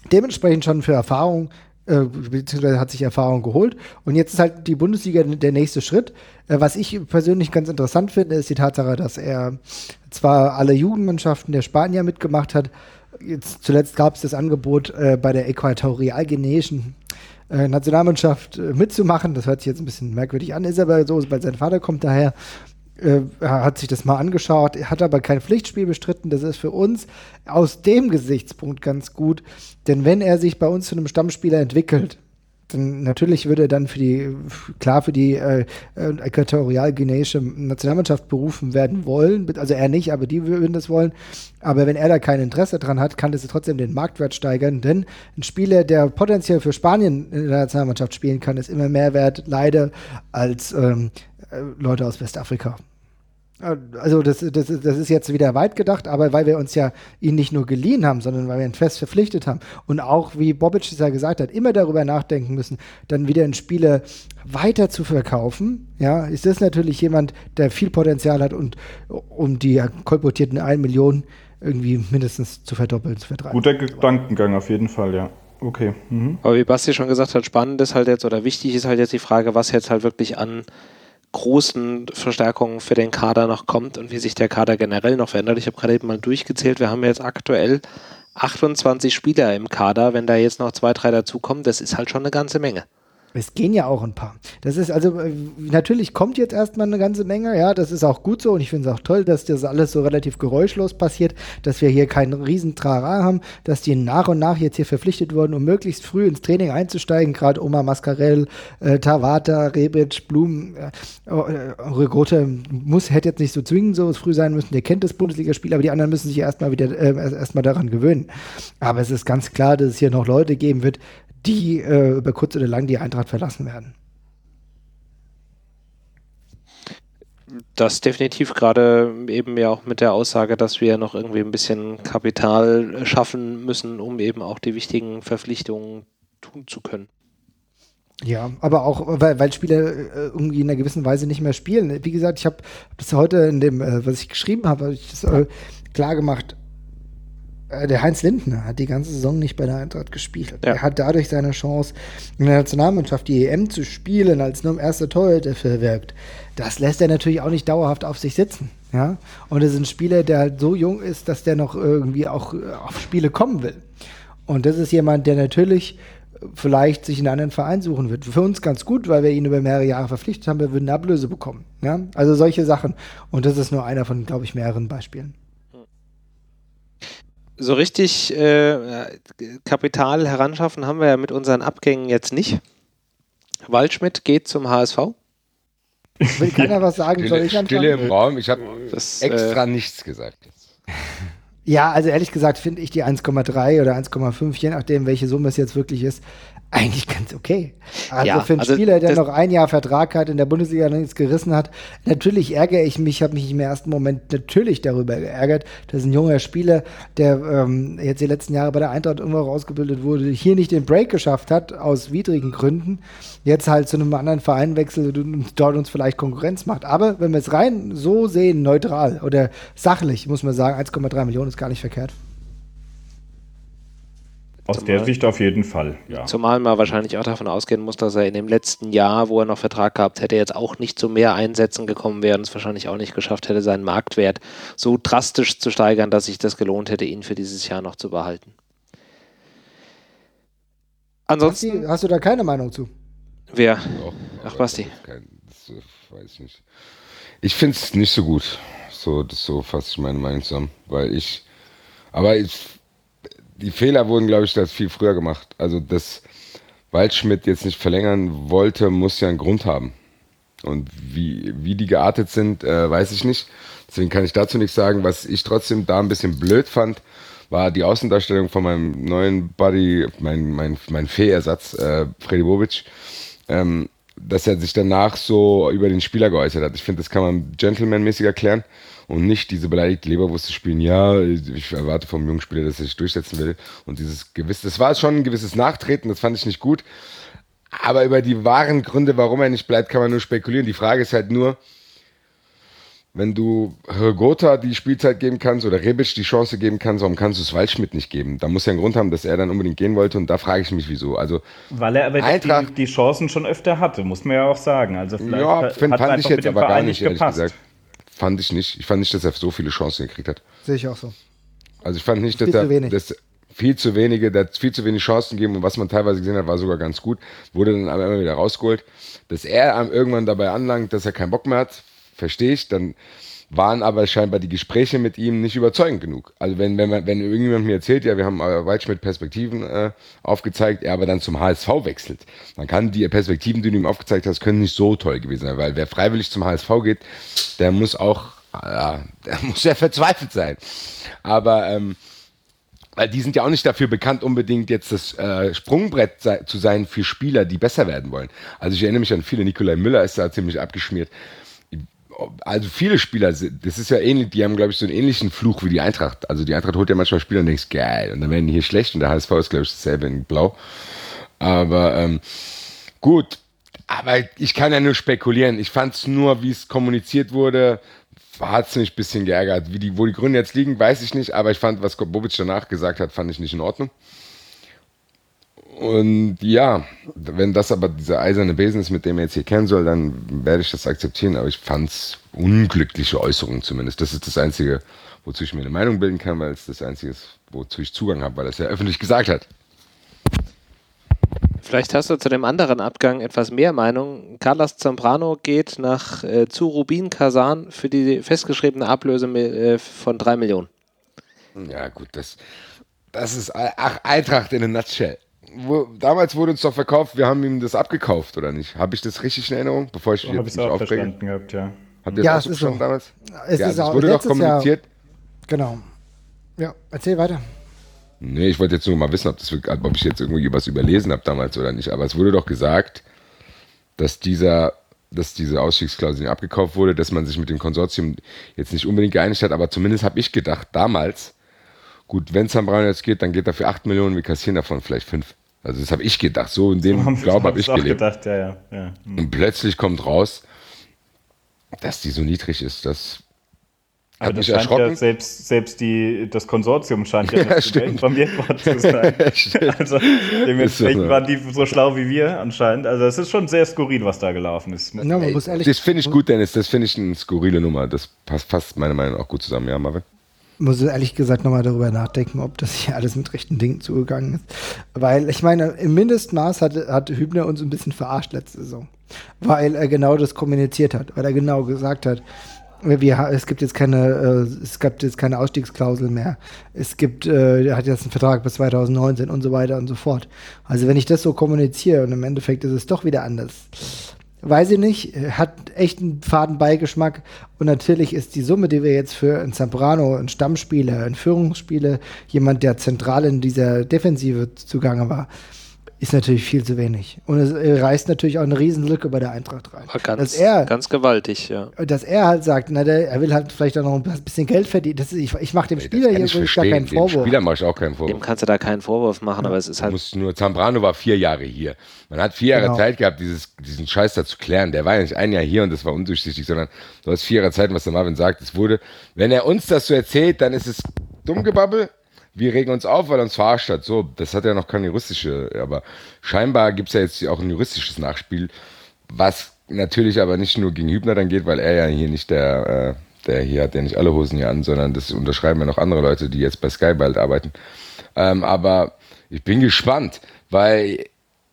dementsprechend schon für Erfahrung, beziehungsweise hat sich Erfahrung geholt. Und jetzt ist halt die Bundesliga der nächste Schritt. Was ich persönlich ganz interessant finde, ist die Tatsache, dass er zwar alle Jugendmannschaften der Spanier mitgemacht hat. Jetzt zuletzt gab es das Angebot, bei der äquatorialguineischen Nationalmannschaft mitzumachen. Das hört sich jetzt ein bisschen merkwürdig an, ist aber so, weil sein Vater kommt daher. Hat sich das mal angeschaut, hat aber kein Pflichtspiel bestritten. Das ist für uns aus dem Gesichtspunkt ganz gut, denn wenn er sich bei uns zu einem Stammspieler entwickelt, dann natürlich würde er dann für die äquatorialguineische Nationalmannschaft berufen werden wollen, also er nicht, aber die würden das wollen. Aber wenn er da kein Interesse dran hat, kann das trotzdem den Marktwert steigern, denn ein Spieler, der potenziell für Spanien in der Nationalmannschaft spielen kann, ist immer mehr wert, leider, als Leute aus Westafrika. Also das ist jetzt wieder weit gedacht, aber weil wir uns ja ihn nicht nur geliehen haben, sondern weil wir ihn fest verpflichtet haben und auch, wie Bobic es ja gesagt hat, immer darüber nachdenken müssen, dann wieder einen Spieler weiter zu verkaufen, ja, ist das natürlich jemand, der viel Potenzial hat und um die kolportierten 1 Million irgendwie mindestens zu verdoppeln, zu vertreiben. Guter Gedankengang auf jeden Fall, ja. Okay. Mhm. Aber wie Basti schon gesagt hat, spannend ist halt jetzt oder wichtig ist halt jetzt die Frage, was jetzt halt wirklich an großen Verstärkungen für den Kader noch kommt und wie sich der Kader generell noch verändert. Ich habe gerade eben mal durchgezählt, wir haben jetzt aktuell 28 Spieler im Kader. Wenn da jetzt noch 2, 3 dazukommen, das ist halt schon eine ganze Menge. Es gehen ja auch ein paar. Das ist also, natürlich kommt jetzt erstmal eine ganze Menge, ja, das ist auch gut so und ich finde es auch toll, dass das alles so relativ geräuschlos passiert, dass wir hier keinen riesen Trara haben, dass die nach und nach jetzt hier verpflichtet wurden, um möglichst früh ins Training einzusteigen, gerade Omar Mascarell, Tabata, Rebic, Blum, Regote hätte jetzt nicht so zwingend so früh sein müssen, der kennt das Bundesligaspiel, aber die anderen müssen sich erstmal daran gewöhnen. Aber es ist ganz klar, dass es hier noch Leute geben wird, die über kurz oder lang die Eintracht verlassen werden. Das definitiv, gerade eben ja auch mit der Aussage, dass wir noch irgendwie ein bisschen Kapital schaffen müssen, um eben auch die wichtigen Verpflichtungen tun zu können. Ja, aber auch, weil Spieler irgendwie in einer gewissen Weise nicht mehr spielen. Wie gesagt, ich habe das heute in dem, was ich geschrieben habe, klar gemacht. Der Heinz Lindner hat die ganze Saison nicht bei der Eintracht gespielt. Ja. Er hat dadurch seine Chance, in der Nationalmannschaft die EM zu spielen, als nur erster Torhüter verwirkt. Das lässt er natürlich auch nicht dauerhaft auf sich sitzen. Ja? Und es ist ein Spieler, der halt so jung ist, dass der noch irgendwie auch auf Spiele kommen will. Und das ist jemand, der natürlich vielleicht sich einen anderen Verein suchen wird. Für uns ganz gut, weil wir ihn über mehrere Jahre verpflichtet haben, wir würden eine Ablöse bekommen. Ja? Also solche Sachen. Und das ist nur einer von, glaube ich, mehreren Beispielen. So richtig Kapital heranschaffen haben wir ja mit unseren Abgängen jetzt nicht. Waldschmidt geht zum HSV. Will keiner was sagen? Soll ich anfangen? Stille im Raum, ich habe extra nichts gesagt jetzt. Ja, also ehrlich gesagt finde ich die 1,3 oder 1,5, je nachdem, welche Summe es jetzt wirklich ist, eigentlich ganz okay. Also ja, für einen Spieler, der noch ein Jahr Vertrag hat, in der Bundesliga noch nichts gerissen hat, natürlich ärgere ich mich, habe mich im ersten Moment natürlich darüber geärgert, dass ein junger Spieler, der jetzt die letzten Jahre bei der Eintracht irgendwo ausgebildet wurde, hier nicht den Break geschafft hat, aus widrigen Gründen, jetzt halt zu einem anderen Verein wechselt und dort uns vielleicht Konkurrenz macht. Aber wenn wir es rein so sehen, neutral oder sachlich, muss man sagen, 1,3 Millionen ist gar nicht verkehrt. Aus der Sicht auf jeden Fall, ja. Zumal man wahrscheinlich auch davon ausgehen muss, dass er in dem letzten Jahr, wo er noch Vertrag gehabt hätte, jetzt auch nicht zu mehr Einsätzen gekommen wäre und es wahrscheinlich auch nicht geschafft hätte, seinen Marktwert so drastisch zu steigern, dass sich das gelohnt hätte, ihn für dieses Jahr noch zu behalten. Ansonsten... Hast du da keine Meinung zu? Wer? Ach, Basti. Weiß ich nicht. Ich finde es nicht so gut. So fasse ich meine Meinung zusammen. Die Fehler wurden, glaube ich, das viel früher gemacht. Also, dass Waldschmidt jetzt nicht verlängern wollte, muss ja einen Grund haben. Und wie die geartet sind, weiß ich nicht. Deswegen kann ich dazu nichts sagen. Was ich trotzdem da ein bisschen blöd fand, war die Außendarstellung von meinem neuen Buddy, mein Fee-Ersatz, Freddy Bobic, dass er sich danach so über den Spieler geäußert hat. Ich finde, das kann man gentlemanmäßig erklären. Und nicht diese beleidigte Leberwurst zu spielen, ja, ich erwarte vom jungen Spieler, dass er sich durchsetzen will. Und das war schon ein gewisses Nachtreten, das fand ich nicht gut. Aber über die wahren Gründe, warum er nicht bleibt, kann man nur spekulieren. Die Frage ist halt nur, wenn du Hrgota die Spielzeit geben kannst oder Rebic die Chance geben kannst, warum kannst du es Waldschmidt nicht geben? Da muss ja einen Grund haben, dass er dann unbedingt gehen wollte und da frage ich mich, wieso. Also, weil er aber die Chancen schon öfter hatte, muss man ja auch sagen. Also vielleicht fand ich jetzt aber gar nicht, ehrlich gesagt. Fand ich nicht. Ich fand nicht, dass er so viele Chancen gekriegt hat. Sehe ich auch so. Also ich fand nicht, dass viel zu wenig Chancen gegeben und was man teilweise gesehen hat, war sogar ganz gut. Wurde dann aber immer wieder rausgeholt. Dass er irgendwann dabei anlangt, dass er keinen Bock mehr hat, verstehe ich. Dann waren aber scheinbar die Gespräche mit ihm nicht überzeugend genug. Also wenn irgendjemand mir erzählt, ja, wir haben Waldschmidt Perspektiven aufgezeigt, er aber dann zum HSV wechselt, dann kann die Perspektiven, die du ihm aufgezeigt hast, können nicht so toll gewesen sein, weil wer freiwillig zum HSV geht, der muss ja verzweifelt sein. Aber weil die sind ja auch nicht dafür bekannt, unbedingt jetzt das Sprungbrett zu sein für Spieler, die besser werden wollen. Also ich erinnere mich an viele, Nikolai Müller ist da ziemlich abgeschmiert. Also viele Spieler, das ist ja ähnlich, die haben, glaube ich, so einen ähnlichen Fluch wie die Eintracht. Also die Eintracht holt ja manchmal Spieler und denkst, geil, und dann werden die hier schlecht und der HSV ist, glaube ich, dasselbe in Blau. Aber gut, aber ich kann ja nur spekulieren. Ich fand es nur, wie es kommuniziert wurde, hat es mich ein bisschen geärgert. Wo die Gründe jetzt liegen, weiß ich nicht, aber ich fand, was Bobic danach gesagt hat, fand ich nicht in Ordnung. Und ja, wenn das aber dieser eiserne Besen ist, mit dem er jetzt hier kennen soll, dann werde ich das akzeptieren, aber ich fand es unglückliche Äußerungen zumindest. Das ist das Einzige, wozu ich mir eine Meinung bilden kann, weil es das Einzige ist, wozu ich Zugang habe, weil er es ja öffentlich gesagt hat. Vielleicht hast du zu dem anderen Abgang etwas mehr Meinung. Carlos Zambrano geht zu Rubin Kazan für die festgeschriebene Ablöse von 3 Millionen. Ja gut, das ist Eintracht in a nutshell. Damals wurde uns doch verkauft, wir haben ihm das abgekauft, oder nicht? Habe ich das richtig in Erinnerung? Bevor ich jetzt nicht aufrege. Gehabt, ja. Habt ihr das auch so verstanden damals? Es wurde doch kommuniziert. Genau. Ja, erzähl weiter. Nee, ich wollte jetzt nur mal wissen, ob ich jetzt irgendwie was überlesen habe damals oder nicht. Aber es wurde doch gesagt, dass diese Ausstiegsklausel abgekauft wurde, dass man sich mit dem Konsortium jetzt nicht unbedingt geeinigt hat. Aber zumindest habe ich gedacht, damals, gut, wenn Zambrano jetzt geht, dann geht er für 8 Millionen, wir kassieren davon vielleicht 5. Also das habe ich gedacht, so in dem Glauben habe ich gelebt. Gedacht, ja. Und plötzlich kommt raus, dass die so niedrig ist, das aber hat mich das erschrocken. Ja selbst das Konsortium scheint ja nicht informiert worden zu sein. Also dementsprechend waren die so schlau wie wir anscheinend. Also es ist schon sehr skurril, was da gelaufen ist. Ja, man muss ehrlich, das finde ich gut, Dennis. Das finde ich eine skurrile Nummer. Das passt meiner Meinung nach auch gut zusammen. Ja, Marvin? Muss ehrlich gesagt nochmal darüber nachdenken, ob das hier alles mit rechten Dingen zugegangen ist. Weil, ich meine, im Mindestmaß hat Hübner uns ein bisschen verarscht letzte Saison. Weil er genau das kommuniziert hat. Weil er genau gesagt hat, es gibt jetzt keine Ausstiegsklausel mehr. Er hat jetzt einen Vertrag bis 2019 und so weiter und so fort. Also wenn ich das so kommuniziere und im Endeffekt ist es doch wieder anders. Weiß ich nicht, hat echt einen faden Beigeschmack und natürlich ist die Summe, die wir jetzt für einen Zambrano, einen Stammspieler, einen Führungsspieler, jemand, der zentral in dieser Defensive zugange war, ist natürlich viel zu wenig. Und es reißt natürlich auch eine Riesenlücke bei der Eintracht rein. Ganz gewaltig, ja. Dass er halt sagt, er will halt vielleicht auch noch ein bisschen Geld verdienen. Ich mache dem Spieler hier wirklich gar keinen Vorwurf. Dem Spieler mache ich auch keinen Vorwurf. Dem kannst du da keinen Vorwurf machen, aber es ist halt... Zambrano war 4 Jahre hier. Man hat 4 Jahre Zeit gehabt, diesen Scheiß da zu klären. Der war ja nicht 1 Jahr hier und das war undurchsichtig, sondern du hast 4 Jahre Zeit, was der Marvin sagt. Wenn er uns das so erzählt, dann ist es Dummgebabbel. Wir regen uns auf, weil er uns verarscht hat. So, das hat ja noch keine juristische, aber scheinbar gibt es ja jetzt auch ein juristisches Nachspiel, was natürlich aber nicht nur gegen Hübner dann geht, weil er ja hier nicht der hier hat ja nicht alle Hosen hier an, sondern das unterschreiben ja noch andere Leute, die jetzt bei Sky bald arbeiten. Aber ich bin gespannt, weil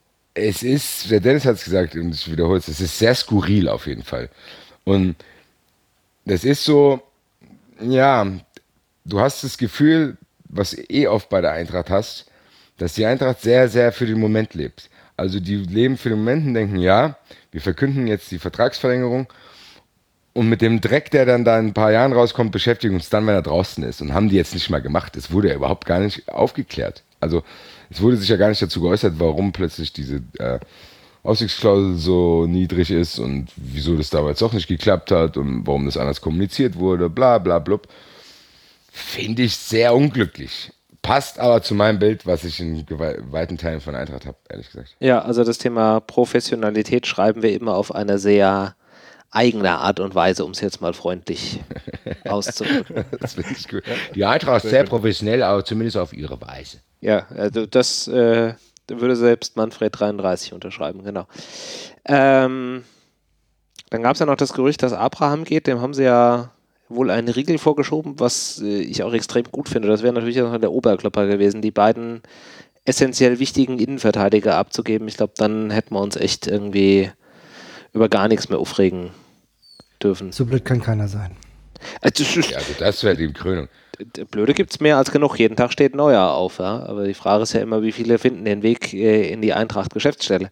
der Dennis hat es gesagt und ich wiederhole es ist sehr skurril auf jeden Fall. Und das ist so, ja, du hast das Gefühl, was oft bei der Eintracht hast, dass die Eintracht sehr, sehr für den Moment lebt. Also die leben für den Moment und denken, ja, wir verkünden jetzt die Vertragsverlängerung und mit dem Dreck, der dann da in ein paar Jahren rauskommt, beschäftigen uns dann, wenn er draußen ist. Und haben die jetzt nicht mal gemacht. Es wurde ja überhaupt gar nicht aufgeklärt. Also es wurde sich ja gar nicht dazu geäußert, warum plötzlich diese Ausstiegsklausel so niedrig ist und wieso das damals doch nicht geklappt hat und warum das anders kommuniziert wurde, bla bla blub. Finde ich sehr unglücklich. Passt aber zu meinem Bild, was ich in weiten Teilen von Eintracht habe, ehrlich gesagt. Ja, also das Thema Professionalität schreiben wir immer auf eine sehr eigener Art und Weise, um es jetzt mal freundlich auszudrücken. Das finde ich gut. Die Eintracht ist sehr professionell, aber zumindest auf ihre Weise. Ja, also das würde selbst Manfred 33 unterschreiben, genau. Dann gab es ja noch das Gerücht, dass Abraham geht, dem haben sie ja wohl einen Riegel vorgeschoben, was ich auch extrem gut finde. Das wäre natürlich auch der Oberklopper gewesen, die beiden essentiell wichtigen Innenverteidiger abzugeben. Ich glaube, dann hätten wir uns echt irgendwie über gar nichts mehr aufregen dürfen. So blöd kann keiner sein. Also das wäre die Krönung. Blöde gibt es mehr als genug. Jeden Tag steht ein neuer auf. Ja? Aber die Frage ist ja immer, wie viele finden den Weg in die Eintracht-Geschäftsstelle.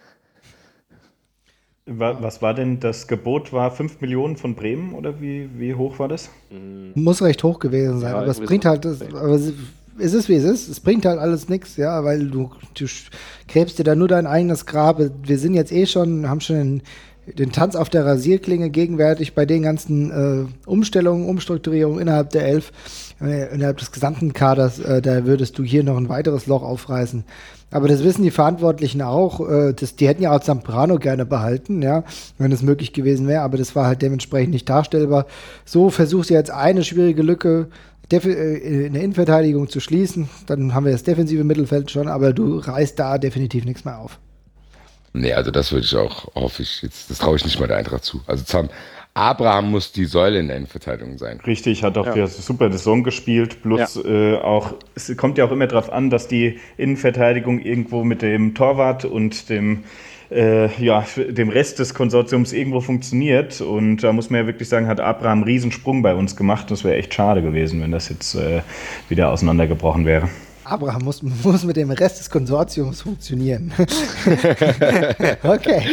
Was war denn das Gebot? War 5 Millionen von Bremen oder wie hoch war das? Muss recht hoch gewesen sein, Ja, aber es bringt halt, es ist wie es ist, es bringt halt alles nichts, ja, weil du gräbst dir da nur dein eigenes Grab. Wir sind jetzt haben schon den Tanz auf der Rasierklinge gegenwärtig bei den ganzen Umstellungen, Umstrukturierungen innerhalb der 11, innerhalb des gesamten Kaders, da würdest du hier noch ein weiteres Loch aufreißen. Aber das wissen die Verantwortlichen auch. Die hätten ja auch Zambrano gerne behalten, ja, wenn es möglich gewesen wäre, aber das war halt dementsprechend nicht darstellbar. So versuchst du jetzt eine schwierige Lücke in der Innenverteidigung zu schließen, dann haben wir das defensive Mittelfeld schon, aber du reißt da definitiv nichts mehr auf. Nee, also das würde ich auch, hoffe ich, jetzt, das traue ich nicht mal der Eintracht zu. Also Abraham muss die Säule in der Innenverteidigung sein. Richtig, hat auch wieder super Saison gespielt, plus auch, es kommt ja auch immer darauf an, dass die Innenverteidigung irgendwo mit dem Torwart und dem Rest des Konsortiums irgendwo funktioniert, und da muss man ja wirklich sagen, hat Abraham einen Riesensprung bei uns gemacht. Das wäre echt schade gewesen, wenn das jetzt wieder auseinandergebrochen wäre. Abraham muss mit dem Rest des Konsortiums funktionieren. Okay.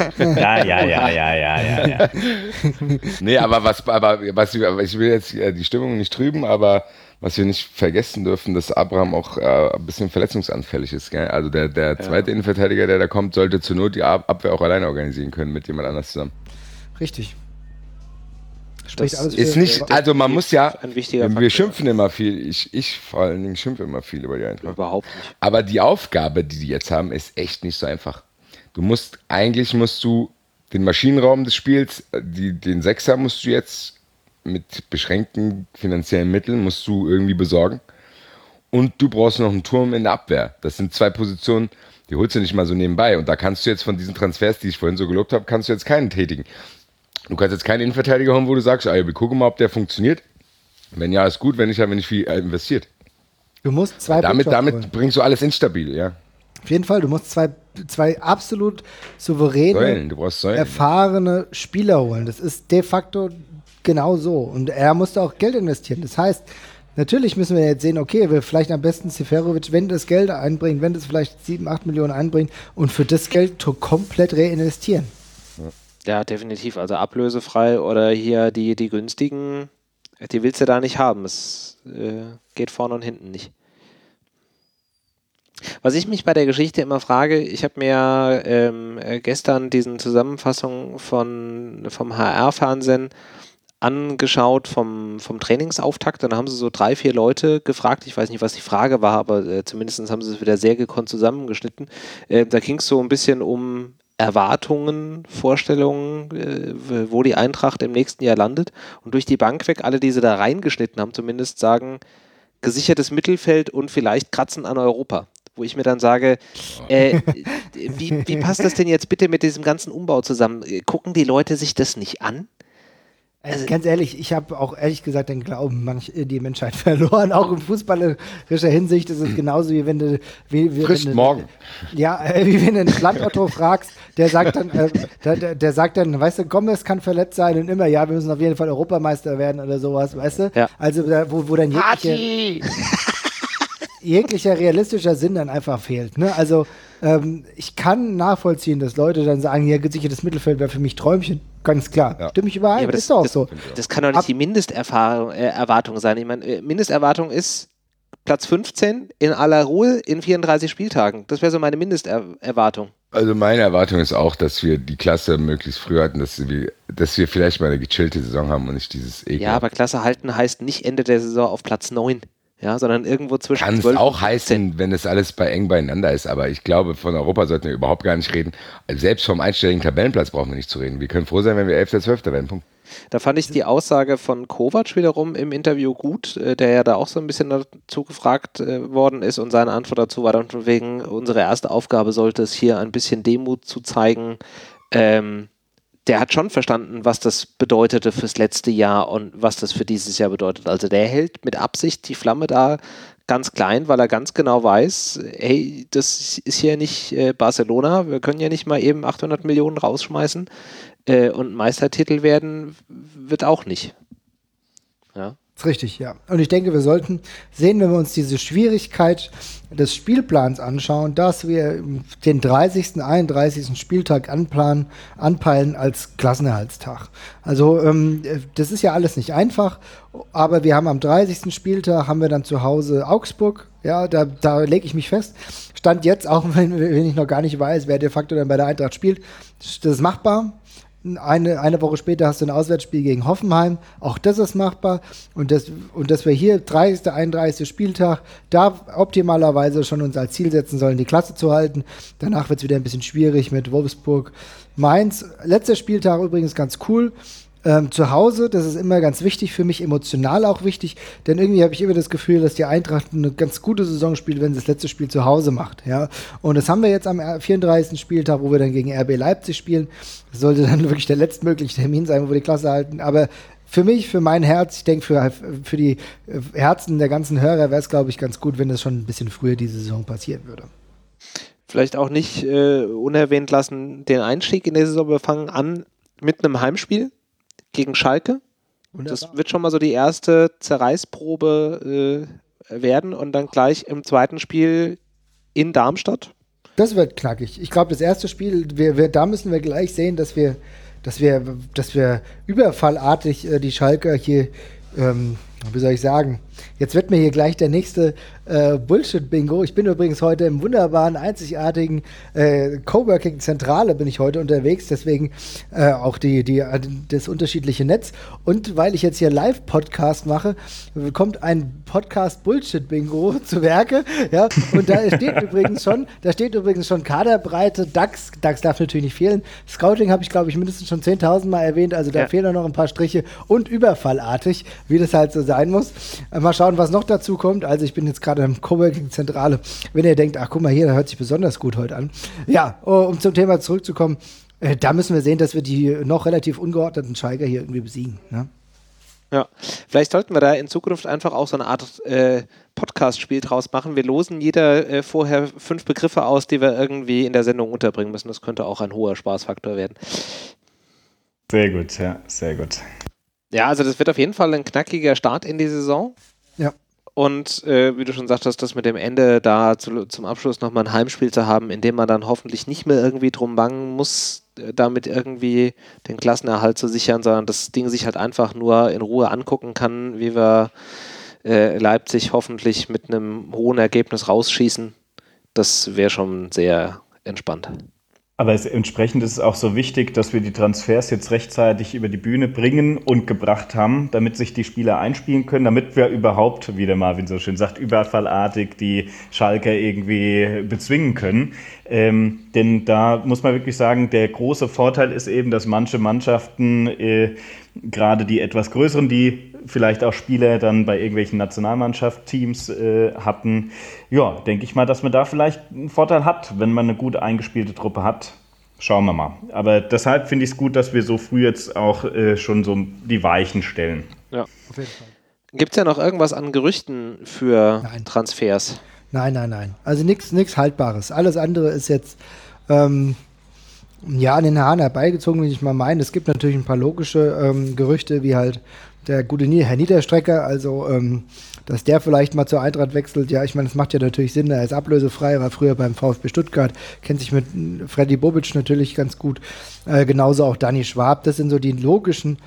Ja. Nee, aber ich will jetzt die Stimmung nicht trüben, aber was wir nicht vergessen dürfen, dass Abraham auch ein bisschen verletzungsanfällig ist. Gell? Also der zweite Innenverteidiger, der da kommt, sollte zur Not die Abwehr auch alleine organisieren können mit jemand anders zusammen. Richtig. Spricht alles ist nicht, also man muss ja, wir schimpfen immer viel, ich vor allen Dingen schimpfe immer viel über die Eintracht. Überhaupt nicht. Aber die Aufgabe, die jetzt haben, ist echt nicht so einfach. Eigentlich musst du den Maschinenraum des Spiels, den Sechser musst du jetzt mit beschränkten finanziellen Mitteln musst du irgendwie besorgen. Und du brauchst noch einen Turm in der Abwehr. Das sind 2 Positionen, die holst du nicht mal so nebenbei. Und da kannst du jetzt von diesen Transfers, die ich vorhin so gelobt habe, kannst du jetzt keinen tätigen. Du kannst jetzt keinen Innenverteidiger haben, wo du sagst, wir gucken mal, ob der funktioniert. Wenn ja, ist gut, wenn nicht, dann bin ich viel investiert. Du musst 2 Damit bringst du alles instabil, ja. Auf jeden Fall, du musst zwei absolut souveräne, erfahrene Spieler holen. Das ist de facto genau so. Und er musste auch Geld investieren. Das heißt, natürlich müssen wir jetzt sehen, okay, wir vielleicht am besten Seferovic, wenn das Geld einbringt, wenn das vielleicht 7, 8 Millionen einbringt und für das Geld komplett reinvestieren. Ja, definitiv. Also ablösefrei oder hier die günstigen, die willst du da nicht haben. Es geht vorne und hinten nicht. Was ich mich bei der Geschichte immer frage, ich habe mir gestern diesen Zusammenfassung vom HR-Fernsehen angeschaut vom Trainingsauftakt, und dann haben sie so 3, 4 Leute gefragt, ich weiß nicht, was die Frage war, aber zumindest haben sie es wieder sehr gekonnt zusammengeschnitten. Da ging es so ein bisschen um Erwartungen, Vorstellungen, wo die Eintracht im nächsten Jahr landet, und durch die Bank weg, alle, die sie da reingeschnitten haben, zumindest gesichertes Mittelfeld und vielleicht Kratzen an Europa. Wo ich mir dann sage, wie passt das denn jetzt bitte mit diesem ganzen Umbau zusammen? Gucken die Leute sich das nicht an? Also ganz ehrlich, ich habe auch ehrlich gesagt den Glauben die Menschheit verloren. Auch in fußballerischer Hinsicht ist es genauso, wie wenn du... morgen. Ja, wie wenn du einen Landotto fragst, der sagt dann, weißt du, Gomez kann verletzt sein und immer, ja, wir müssen auf jeden Fall Europameister werden oder sowas, weißt du? Ja. Also wo dann jeglicher realistischer Sinn dann einfach fehlt. Ne? Also ich kann nachvollziehen, dass Leute dann sagen, ja, gesichertes Mittelfeld wäre für mich Träumchen. Ganz klar. Ja. Stimme ich überein, ja, ist doch auch so. Das kann doch nicht die Mindesterwartung sein. Ich meine, Mindesterwartung ist Platz 15 in aller Ruhe in 34 Spieltagen. Das wäre so meine Mindesterwartung. Also meine Erwartung ist auch, dass wir die Klasse möglichst früh hatten, dass wir vielleicht mal eine gechillte Saison haben und nicht dieses Ekel. Ja, aber Klasse halten heißt nicht Ende der Saison auf Platz 9. ja, sondern irgendwo zwischen Kann 12 es auch und 15. heißen, wenn es alles eng beieinander ist, aber ich glaube, von Europa sollten wir überhaupt gar nicht reden. Also selbst vom einstelligen Tabellenplatz brauchen wir nicht zu reden. Wir können froh sein, wenn wir 11. oder 12. werden. Punkt. Da fand ich die Aussage von Kovac wiederum im Interview gut, der ja da auch so ein bisschen dazu gefragt worden ist und seine Antwort dazu war dann von wegen, unsere erste Aufgabe sollte es hier ein bisschen Demut zu zeigen. Der hat schon verstanden, was das bedeutete fürs letzte Jahr und was das für dieses Jahr bedeutet. Also der hält mit Absicht die Flamme da ganz klein, weil er ganz genau weiß, hey, das ist hier nicht Barcelona, wir können ja nicht mal eben 800 Millionen rausschmeißen und Meistertitel werden wird auch nicht. Ja. Das ist richtig, ja. Und ich denke, wir sollten sehen, wenn wir uns diese Schwierigkeit des Spielplans anschauen, dass wir den 30., 31. Spieltag anpeilen als Klassenerhaltstag. Also das ist ja alles nicht einfach, aber wir haben am 30. Spieltag haben wir dann zu Hause Augsburg, ja, da lege ich mich fest. Stand jetzt, auch wenn ich noch gar nicht weiß, wer de facto dann bei der Eintracht spielt, das ist machbar. Eine Woche später hast du ein Auswärtsspiel gegen Hoffenheim. Auch das ist machbar. Und dass wir hier 30., 31. Spieltag da optimalerweise schon uns als Ziel setzen sollen, die Klasse zu halten. Danach wird es wieder ein bisschen schwierig mit Wolfsburg. Mainz, letzter Spieltag übrigens ganz cool. Zu Hause, das ist immer ganz wichtig für mich, emotional auch wichtig, denn irgendwie habe ich immer das Gefühl, dass die Eintracht eine ganz gute Saison spielt, wenn sie das letzte Spiel zu Hause macht. Ja? Und das haben wir jetzt am 34. Spieltag, wo wir dann gegen RB Leipzig spielen. Das sollte dann wirklich der letztmögliche Termin sein, wo wir die Klasse halten. Aber für mich, für mein Herz, ich denke für die Herzen der ganzen Hörer wäre es, glaube ich, ganz gut, wenn das schon ein bisschen früher diese Saison passieren würde. Vielleicht auch nicht unerwähnt lassen den Einstieg in der Saison. Wir fangen an mit einem Heimspiel gegen Schalke. Wunderbar. Das wird schon mal so die erste Zerreißprobe werden und dann gleich im zweiten Spiel in Darmstadt. Das wird knackig. Ich glaube, das erste Spiel, da müssen wir gleich sehen, dass wir überfallartig die Schalker hier, wie soll ich sagen, jetzt wird mir hier gleich der nächste Bullshit-Bingo. Ich bin übrigens heute im wunderbaren, einzigartigen Coworking-Zentrale bin ich heute unterwegs, deswegen auch das unterschiedliche Netz. Und weil ich jetzt hier Live-Podcast mache, kommt ein Podcast-Bullshit-Bingo zu Werke. Ja? Und da steht übrigens schon Kaderbreite, DAX darf natürlich nicht fehlen. Scouting habe ich, glaube ich, mindestens schon 10.000 Mal erwähnt, also da fehlen noch ein paar Striche und überfallartig, wie das halt so sein muss. Mal schauen, was noch dazu kommt. Also ich bin jetzt gerade im Coworking-Zentrale. Wenn ihr denkt, ach guck mal hier, da hört sich besonders gut heute an. Ja, um zum Thema zurückzukommen, da müssen wir sehen, dass wir die noch relativ ungeordneten Schalker hier irgendwie besiegen. Ne? Ja, vielleicht sollten wir da in Zukunft einfach auch so eine Art Podcast-Spiel draus machen. Wir losen jeder vorher 5 Begriffe aus, die wir irgendwie in der Sendung unterbringen müssen. Das könnte auch ein hoher Spaßfaktor werden. Sehr gut, ja, sehr gut. Ja, also das wird auf jeden Fall ein knackiger Start in die Saison. Ja. Und wie du schon sagtest, das mit dem Ende da zum Abschluss nochmal ein Heimspiel zu haben, in dem man dann hoffentlich nicht mehr irgendwie drum bangen muss, damit irgendwie den Klassenerhalt zu sichern, sondern das Ding sich halt einfach nur in Ruhe angucken kann, wie wir Leipzig hoffentlich mit einem hohen Ergebnis rausschießen. Das wäre schon sehr entspannt. Aber entsprechend ist es auch so wichtig, dass wir die Transfers jetzt rechtzeitig über die Bühne bringen und gebracht haben, damit sich die Spieler einspielen können, damit wir überhaupt, wie der Marvin so schön sagt, überfallartig die Schalker irgendwie bezwingen können. Denn da muss man wirklich sagen, der große Vorteil ist eben, dass manche Mannschaften, gerade die etwas größeren, die vielleicht auch Spieler dann bei irgendwelchen Nationalmannschaftsteams hatten, ja, denke ich mal, dass man da vielleicht einen Vorteil hat, wenn man eine gut eingespielte Truppe hat. Schauen wir mal. Aber deshalb finde ich es gut, dass wir so früh jetzt auch schon so die Weichen stellen. Ja, auf jeden Fall. Gibt es ja noch irgendwas an Gerüchten für Transfers? Nein. Also nichts Haltbares. Alles andere ist jetzt an den Haaren herbeigezogen, wie ich mal meine. Es gibt natürlich ein paar logische Gerüchte, wie halt der gute Herr Niederstrecker, also dass der vielleicht mal zur Eintracht wechselt. Ja, ich meine, das macht ja natürlich Sinn, er ist ablösefrei, war früher beim VfB Stuttgart, kennt sich mit Freddy Bobic natürlich ganz gut, genauso auch Dani Schwab. Das sind so die logischen,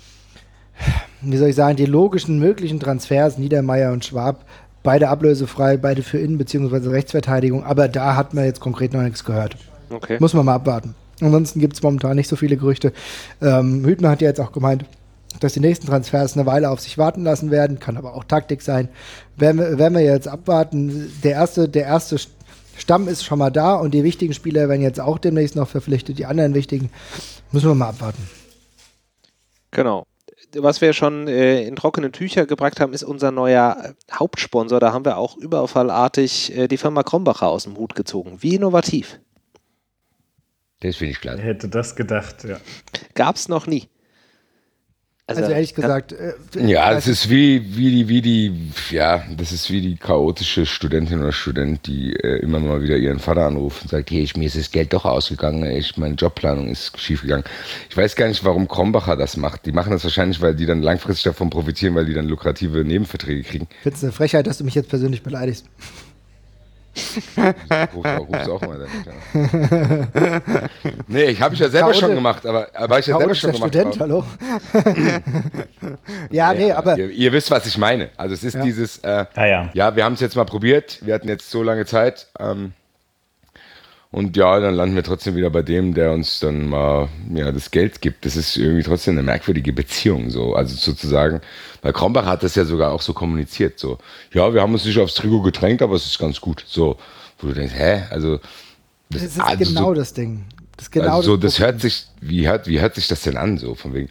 wie soll ich sagen, die logischen möglichen Transfers, Niedermeyer und Schwab, beide ablösefrei, beide für Innen- bzw. Rechtsverteidigung, aber da hat man jetzt konkret noch nichts gehört. Okay. Muss man mal abwarten. Ansonsten gibt es momentan nicht so viele Gerüchte. Hüttner hat ja jetzt auch gemeint, dass die nächsten Transfers eine Weile auf sich warten lassen werden, kann aber auch Taktik sein. Werden wir jetzt abwarten. Der erste Stamm ist schon mal da und die wichtigen Spieler werden jetzt auch demnächst noch verpflichtet. Die anderen wichtigen müssen wir mal abwarten. Genau. Was wir schon in trockene Tücher gebracht haben, ist unser neuer Hauptsponsor. Da haben wir auch überfallartig die Firma Krombacher aus dem Hut gezogen. Wie innovativ. Das finde ich klasse. Wer hätte das gedacht, ja. Gab es noch nie. Also ehrlich gesagt. Das ist wie die chaotische Studentin oder Student, die immer mal wieder ihren Vater anruft und sagt, hey, mir ist das Geld doch ausgegangen, meine Jobplanung ist schiefgegangen. Ich weiß gar nicht, warum Krombacher das macht. Die machen das wahrscheinlich, weil die dann langfristig davon profitieren, weil die dann lukrative Nebenverträge kriegen. Ich finde es eine Frechheit, dass du mich jetzt persönlich beleidigst. Rufst auch mal damit, ja. Nee, habe ich ja selber schon gemacht, aber ich ja selber schon gemacht. Student, hallo? Nee, aber ihr wisst, was ich meine. Also es ist dieses, wir haben es jetzt mal probiert, wir hatten jetzt so lange Zeit, und dann landen wir trotzdem wieder bei dem, der uns dann mal das Geld gibt. Das ist irgendwie trotzdem eine merkwürdige Beziehung, so. Also sozusagen, weil Krombach hat das ja sogar auch so kommuniziert, so. Ja, wir haben uns nicht aufs Trikot gedrängt, aber es ist ganz gut, so. Wo du denkst, das ist genau das Ding. Das hört sich, wie hört sich das denn an, so, von wegen,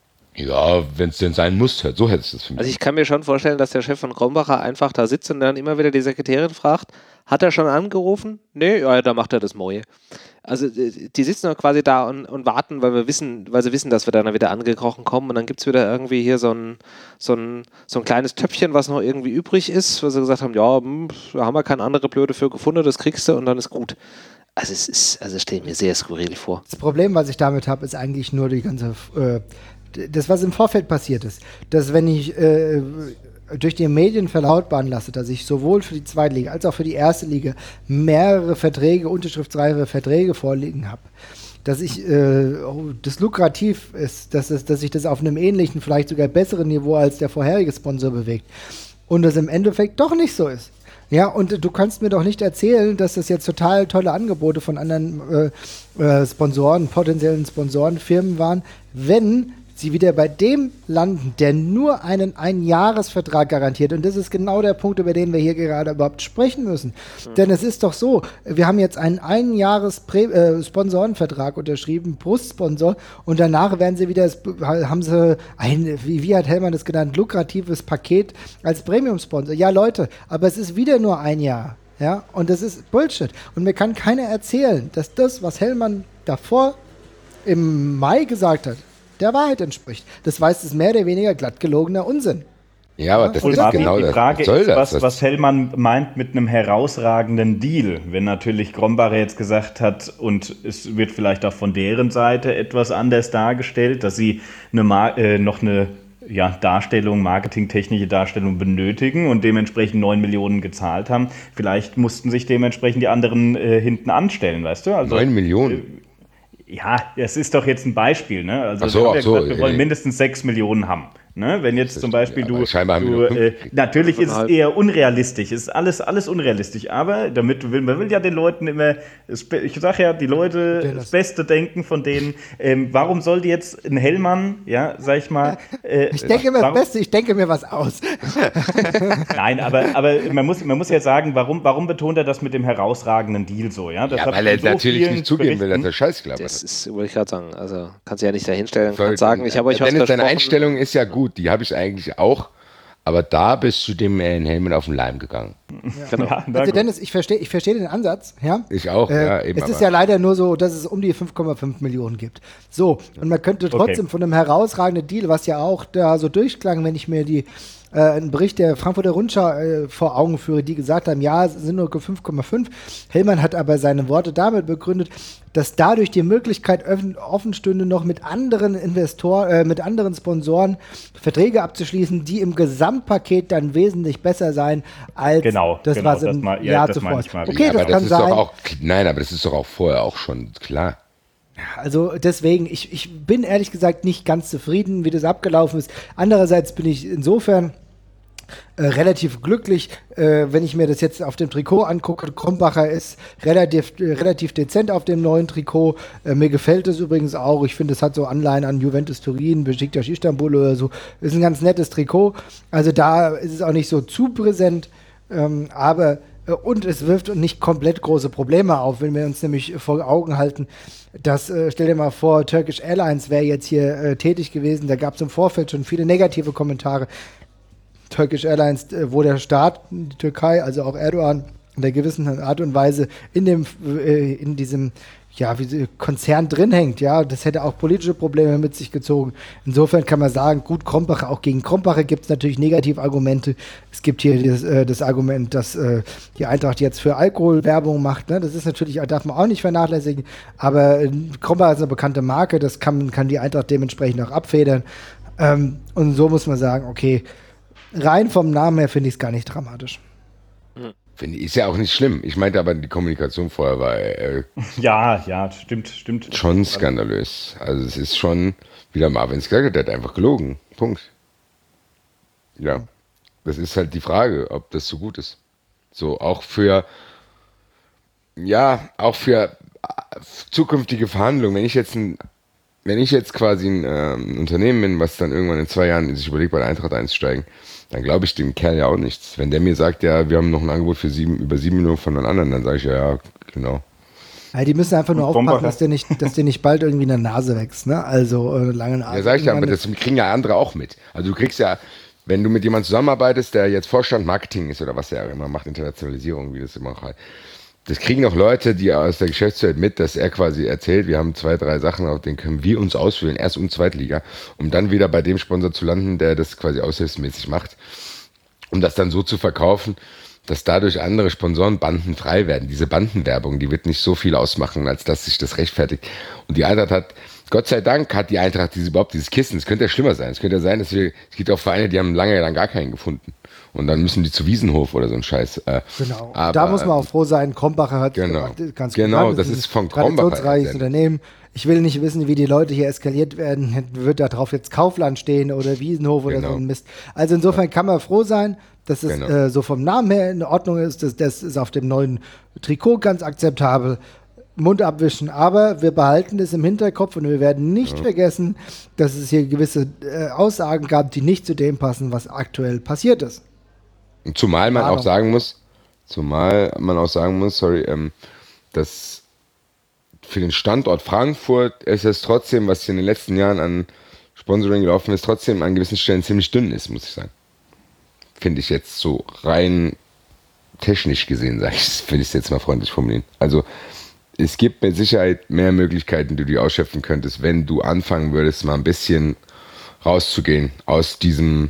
ja, wenn es denn sein muss, so hätte es das für mich. Also ich kann mir schon vorstellen, dass der Chef von Krombacher einfach da sitzt und dann immer wieder die Sekretärin fragt, hat er schon angerufen? Nee, ja, da macht er das Moje. Also die sitzen doch quasi da und warten, weil sie wissen, dass wir dann wieder angekrochen kommen und dann gibt es wieder irgendwie hier so ein kleines Töpfchen, was noch irgendwie übrig ist, wo sie gesagt haben, da haben wir keine andere Blöde für gefunden, das kriegst du und dann ist gut. Also es stelle ich mir sehr skurril vor. Das Problem, was ich damit habe, ist eigentlich nur die ganze das, was im Vorfeld passiert ist, dass wenn ich durch die Medien verlautbaren lasse, dass ich sowohl für die zweite Liga als auch für die erste Liga mehrere Verträge, unterschriftsreife Verträge vorliegen habe, dass ich das lukrativ ist, dass sich das auf einem ähnlichen, vielleicht sogar besseren Niveau als der vorherige Sponsor bewegt und das im Endeffekt doch nicht so ist. Ja, und du kannst mir doch nicht erzählen, dass das jetzt total tolle Angebote von anderen Sponsoren, potenziellen Sponsorenfirmen waren, wenn sie wieder bei dem landen, der nur einen Einjahresvertrag garantiert. Und das ist genau der Punkt, über den wir hier gerade überhaupt sprechen müssen. Denn es ist doch so, wir haben jetzt einen Einjahres-Sponsorenvertrag unterschrieben, Brustsponsor, und danach werden sie wieder, haben sie ein, wie hat Hellmann das genannt, lukratives Paket als Premium-Sponsor. Ja, Leute, aber es ist wieder nur ein Jahr. Ja, und das ist Bullshit. Und mir kann keiner erzählen, dass das, was Hellmann davor im Mai gesagt hat, der Wahrheit entspricht. Das ist mehr oder weniger glatt gelogener Unsinn. Ja, aber das ist genau die das. Frage ist, was Hellmann meint mit einem herausragenden Deal. Wenn natürlich Krombacher jetzt gesagt hat, und es wird vielleicht auch von deren Seite etwas anders dargestellt, dass sie noch eine marketingtechnische Darstellung benötigen und dementsprechend 9 Millionen gezahlt haben. Vielleicht mussten sich dementsprechend die anderen hinten anstellen, weißt du? Also, 9 Millionen? Ja, das ist doch jetzt ein Beispiel, ne? Also wir wollen mindestens 6 Millionen haben. Ne? Wenn jetzt zum Beispiel natürlich ist es eher unrealistisch, ist alles unrealistisch, aber man will ja den Leuten immer, ich sage ja, die Leute das Beste denken von denen, warum sollte jetzt ein Hellmann, ja, sag ich mal. Ich denke mir das Beste, ich denke mir was aus. Nein, aber man muss ja sagen, warum betont er das mit dem herausragenden Deal so, ja? Weil er natürlich nicht zugeben will, dass er Scheiß glaubt. Das ist, wollte ich gerade sagen, also kannst du ja nicht dahinstellen, kannst sagen, ich habe euch was versprochen. Deine Einstellung ist ja gut, die habe ich eigentlich auch, aber da bist du dem Hellmann auf den Leim gegangen. Ja. Genau. Also Dennis, ich verstehe den Ansatz, ja. Ich auch, eben. Es ist ja leider nur so, dass es um die 5,5 Millionen gibt. So, und man könnte trotzdem von einem herausragenden Deal, was ja auch da so durchklang, wenn ich mir einen Bericht der Frankfurter Rundschau vor Augen führe, die gesagt haben, ja, es sind nur 5,5. Hellmann hat aber seine Worte damit begründet, dass dadurch die Möglichkeit offen stünde, noch mit anderen Investoren, mit anderen Sponsoren Verträge abzuschließen, die im Gesamtpaket dann wesentlich besser sein als das, was im Jahr zuvor ist. Okay, das kann sein. Aber das ist doch auch vorher auch schon klar. Also deswegen, ich bin ehrlich gesagt nicht ganz zufrieden, wie das abgelaufen ist. Andererseits bin ich insofern relativ glücklich, wenn ich mir das jetzt auf dem Trikot angucke. Krombacher ist relativ dezent auf dem neuen Trikot. Mir gefällt es übrigens auch. Ich finde, es hat so Anleihen an Juventus Turin, Besiktas Istanbul oder so. Ist ein ganz nettes Trikot. Also da ist es auch nicht so zu präsent, aber und es wirft nicht komplett große Probleme auf, wenn wir uns nämlich vor Augen halten, dass, stell dir mal vor, Turkish Airlines wäre jetzt hier tätig gewesen, da gab es im Vorfeld schon viele negative Kommentare. Turkish Airlines, wo der Staat, die Türkei, also auch Erdogan, in einer gewissen Art und Weise in diesem Konzern drin hängt, ja, das hätte auch politische Probleme mit sich gezogen. Insofern kann man sagen, gut, Krombacher, auch gegen Krombacher gibt es natürlich Negativargumente. Es gibt hier das Argument, dass die Eintracht jetzt für Alkoholwerbung macht, ne? Das ist natürlich, darf man auch nicht vernachlässigen, aber Krombacher ist eine bekannte Marke, das kann die Eintracht dementsprechend auch abfedern. Und so muss man sagen, okay, rein vom Namen her finde ich es gar nicht dramatisch. Ist ja auch nicht schlimm. Ich meinte aber, die Kommunikation vorher war ja, stimmt. schon skandalös. Also es ist schon, wie der Marvin gesagt hat, der hat einfach gelogen. Punkt. Ja, das ist halt die Frage, ob das so gut ist. So, auch für zukünftige Verhandlungen. Wenn ich jetzt quasi ein Unternehmen bin, was dann irgendwann in 2 Jahren sich überlegt, bei der Eintracht einzusteigen, dann glaube ich dem Kerl ja auch nichts. Wenn der mir sagt, ja, wir haben noch ein Angebot für über 7 Millionen von den anderen, dann sage ich ja, genau. Ja, die müssen einfach nur aufpassen, dass dir nicht bald irgendwie eine Nase wächst, ne? Also langen Atem. Ja, sag ich ja, aber das kriegen ja andere auch mit. Also du kriegst ja, wenn du mit jemandem zusammenarbeitest, der jetzt Vorstand Marketing ist oder was er immer macht, Internationalisierung, wie das immer halt. Das kriegen auch Leute, die aus der Geschäftswelt mit, dass er quasi erzählt, wir haben 2, 3 Sachen, auf denen können wir uns auswählen, Erst- und Zweitliga, um dann wieder bei dem Sponsor zu landen, der das quasi aushilfsmäßig macht, um das dann so zu verkaufen, dass dadurch andere Sponsoren bandenfrei werden. Diese Bandenwerbung, die wird nicht so viel ausmachen, als dass sich das rechtfertigt. Und die Eintracht Gott sei Dank hat die Eintracht dieses Kissen. Es könnte ja schlimmer sein. Es könnte ja sein, es gibt auch Vereine, die haben lange dann gar keinen gefunden. Und dann müssen die zu Wiesenhof oder so ein Scheiß. Genau. Aber, da muss man auch froh sein. Krombacher hat ganz genau, das ist von Krombacher. Traditionsreiches Unternehmen. Ich will nicht wissen, wie die Leute hier eskaliert werden. Wird da drauf jetzt Kaufland stehen oder Wiesenhof oder so ein Mist. Also insofern kann man froh sein, dass es so vom Namen her in Ordnung ist. Das ist auf dem neuen Trikot ganz akzeptabel. Mund abwischen, aber wir behalten das im Hinterkopf und wir werden nicht vergessen, dass es hier gewisse Aussagen gab, die nicht zu dem passen, was aktuell passiert ist. Zumal man auch sagen muss, dass für den Standort Frankfurt ist es trotzdem, was hier in den letzten Jahren an Sponsoring gelaufen ist, trotzdem an gewissen Stellen ziemlich dünn ist, muss ich sagen. Finde ich jetzt so rein technisch gesehen, will ich es jetzt mal freundlich formulieren. Also es gibt mit Sicherheit mehr Möglichkeiten, die du ausschöpfen könntest, wenn du anfangen würdest, mal ein bisschen rauszugehen aus dieser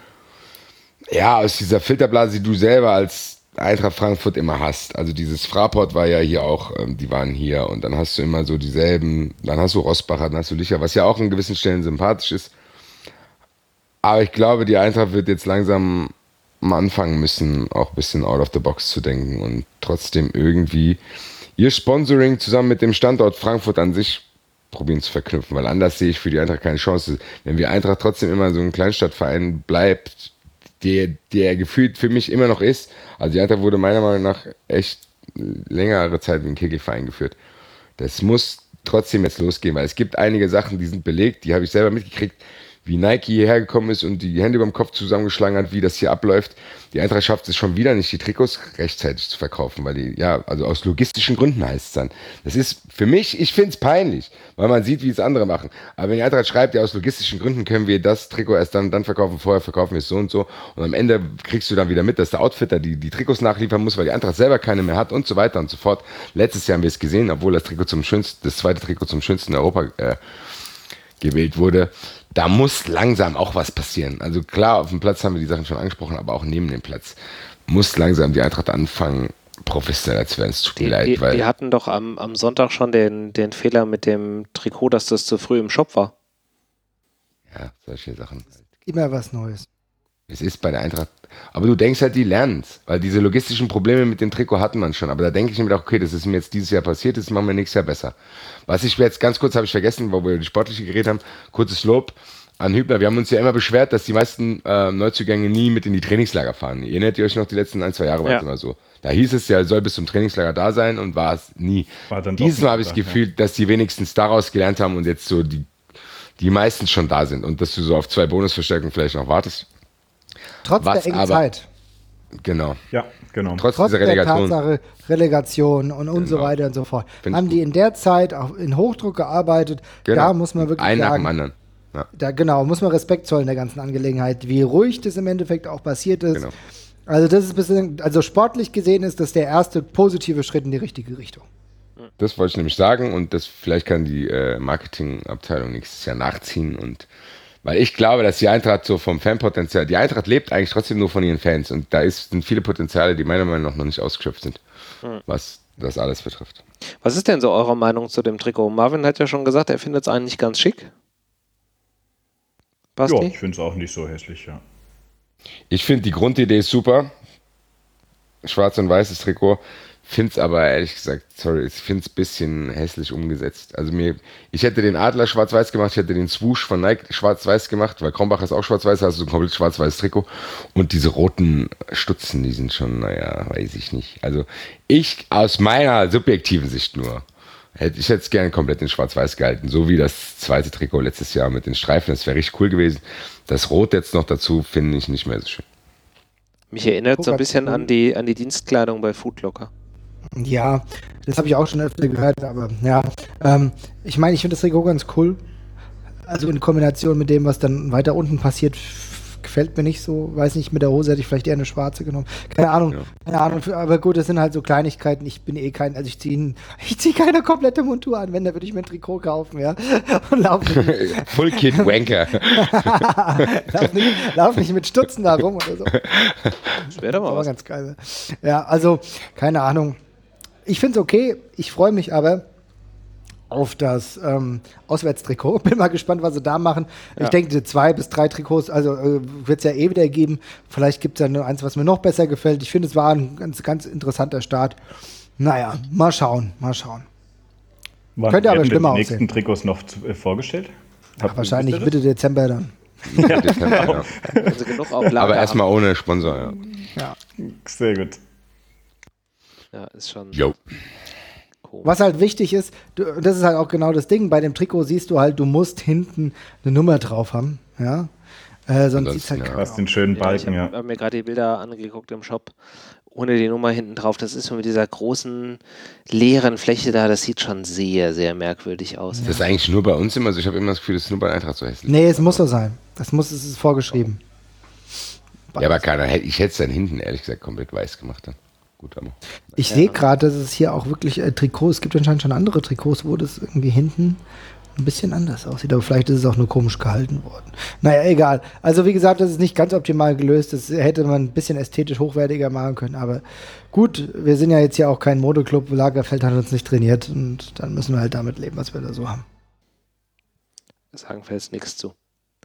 Filterblase, die du selber als Eintracht Frankfurt immer hast. Also dieses Fraport war ja hier auch, die waren hier und dann hast du immer so dieselben, dann hast du Rosbacher, dann hast du Licher, was ja auch an gewissen Stellen sympathisch ist. Aber ich glaube, die Eintracht wird jetzt langsam mal anfangen müssen, auch ein bisschen out of the box zu denken und trotzdem irgendwie ihr Sponsoring zusammen mit dem Standort Frankfurt an sich probieren zu verknüpfen, weil anders sehe ich für die Eintracht keine Chance. Wenn die Eintracht trotzdem immer so ein Kleinstadtverein bleibt, der gefühlt für mich immer noch ist, also die Eintracht wurde meiner Meinung nach echt längere Zeit wie ein Kegelverein geführt. Das muss trotzdem jetzt losgehen, weil es gibt einige Sachen, die sind belegt, die habe ich selber mitgekriegt, wie Nike hierher gekommen ist und die Hände über dem Kopf zusammengeschlagen hat, wie das hier abläuft. Die Eintracht schafft es schon wieder nicht, die Trikots rechtzeitig zu verkaufen, weil also aus logistischen Gründen heißt es dann. Das ist für mich, ich finde es peinlich, weil man sieht, wie es andere machen. Aber wenn die Eintracht schreibt, ja, aus logistischen Gründen können wir das Trikot erst dann verkaufen, vorher verkaufen wir es so und so. Und am Ende kriegst du dann wieder mit, dass der Outfitter die Trikots nachliefern muss, weil die Eintracht selber keine mehr hat und so weiter und so fort. Letztes Jahr haben wir es gesehen, obwohl das zweite Trikot zum schönsten in Europa gewählt wurde. Da muss langsam auch was passieren. Also klar, auf dem Platz haben wir die Sachen schon angesprochen, aber auch neben dem Platz muss langsam die Eintracht anfangen, professioneller zu werden. Es tut mir leid, weil die hatten doch am Sonntag schon den Fehler mit dem Trikot, dass das zu früh im Shop war. Ja, solche Sachen. Immer was Neues. Es ist bei der Eintracht, aber du denkst halt, die lernen es, weil diese logistischen Probleme mit dem Trikot hatten man schon, aber da denke ich mir auch, okay, das ist mir jetzt dieses Jahr passiert, das machen wir nächstes Jahr besser. Was ich jetzt ganz kurz habe ich vergessen, wo wir über die sportliche geredet haben, kurzes Lob an Hübner, wir haben uns ja immer beschwert, dass die meisten Neuzugänge nie mit in die Trainingslager fahren. Erinnert ihr euch noch, die letzten 1-2 Jahre war es immer so. Da hieß es ja, er soll bis zum Trainingslager da sein und war es nie. Dieses Mal habe ich das Gefühl, dass die wenigstens daraus gelernt haben und jetzt so die meisten schon da sind und dass du so auf 2 Bonusverstärkungen vielleicht noch wartest. Trotz der engen Zeit. Genau. Ja, genau. Trotz dieser Relegation. Der Tatsache, Relegation und so weiter und so fort. Haben die in der Zeit auch in Hochdruck gearbeitet. Genau. Da muss man wirklich sagen, nach dem anderen. Ja. Da muss man Respekt zollen der ganzen Angelegenheit, wie ruhig das im Endeffekt auch passiert ist. Genau. Also das ist sportlich gesehen ist das der erste positive Schritt in die richtige Richtung. Das wollte ich nämlich sagen und das vielleicht kann die Marketingabteilung nächstes Jahr nachziehen und weil ich glaube, dass die Eintracht so vom Fanpotenzial, die Eintracht lebt eigentlich trotzdem nur von ihren Fans und da sind viele Potenziale, die meiner Meinung nach noch nicht ausgeschöpft sind, was das alles betrifft. Was ist denn so eure Meinung zu dem Trikot? Marvin hat ja schon gesagt, er findet es eigentlich ganz schick. Basti? Ja, ich finde es auch nicht so hässlich, ja. Ich finde die Grundidee ist super. Schwarz und weißes Trikot. Finde es aber ehrlich gesagt, ich finde es ein bisschen hässlich umgesetzt. Also ich hätte den Adler schwarz-weiß gemacht, ich hätte den Swoosh von Nike schwarz-weiß gemacht, weil Krombacher ist auch schwarz-weiß, also so ein komplett schwarz-weißes Trikot. Und diese roten Stutzen, die sind schon, naja, weiß ich nicht. Also ich aus meiner subjektiven Sicht nur, ich hätte es gerne komplett in schwarz-weiß gehalten, so wie das zweite Trikot letztes Jahr mit den Streifen, das wäre richtig cool gewesen. Das Rot jetzt noch dazu finde ich nicht mehr so schön. Mich erinnert so ein bisschen an die Dienstkleidung bei Footlocker. Ja, das habe ich auch schon öfter gehört, aber ja, ich meine, ich finde das Trikot ganz cool. Also in Kombination mit dem, was dann weiter unten passiert, gefällt mir nicht so. Weiß nicht, mit der Hose hätte ich vielleicht eher eine schwarze genommen. Keine Ahnung, aber gut, das sind halt so Kleinigkeiten. Ich bin ich ziehe keine komplette Montur an, wenn, da würde ich mir ein Trikot kaufen, ja. Und laufe nicht. Full Kid Wanker. lauf nicht mit Stutzen da rum oder so. Das wäre doch mal was. Ganz geil. Ja, also, keine Ahnung. Ich finde es okay, ich freue mich aber auf das Auswärtstrikot. Bin mal gespannt, was sie da machen. Ja. Ich denke, 2 bis 3 Trikots, also wird es ja eh wieder geben. Vielleicht gibt es ja nur eins, was mir noch besser gefällt. Ich finde, es war ein ganz, ganz interessanter Start. Naja, mal schauen. Könnte aber schlimmer aussehen. Die nächsten Trikots noch vorgestellt? Wahrscheinlich Mitte Dezember dann. Ja, Dezember, ja. Also genug auf Lager aber erstmal ohne Sponsor, ja. Sehr gut. Ja, ist schon. Jo. Cool. Was halt wichtig ist, das ist halt auch genau das Ding, bei dem Trikot siehst du halt, du musst hinten eine Nummer drauf haben, ja. Sonst sieht es halt hast den schönen Balken, Ich habe mir gerade die Bilder angeguckt im Shop, ohne die Nummer hinten drauf. Das ist so mit dieser großen leeren Fläche da, das sieht schon sehr, sehr merkwürdig aus. Das ist eigentlich nur bei uns immer so, ich habe immer das Gefühl, das ist nur bei Eintracht so hässlich. Nee, es muss so sein. Es ist vorgeschrieben. Ja, aber ich hätte es dann hinten, ehrlich gesagt, komplett weiß gemacht dann. Gut, aber. Ich sehe gerade, dass es hier auch wirklich Trikots, es gibt anscheinend schon andere Trikots, wo das irgendwie hinten ein bisschen anders aussieht, aber vielleicht ist es auch nur komisch gehalten worden. Naja, egal. Also wie gesagt, das ist nicht ganz optimal gelöst, das hätte man ein bisschen ästhetisch hochwertiger machen können, aber gut, wir sind ja jetzt hier auch kein Modeclub, Lagerfeld hat uns nicht trainiert und dann müssen wir halt damit leben, was wir da so haben. Sagen wir jetzt nichts zu.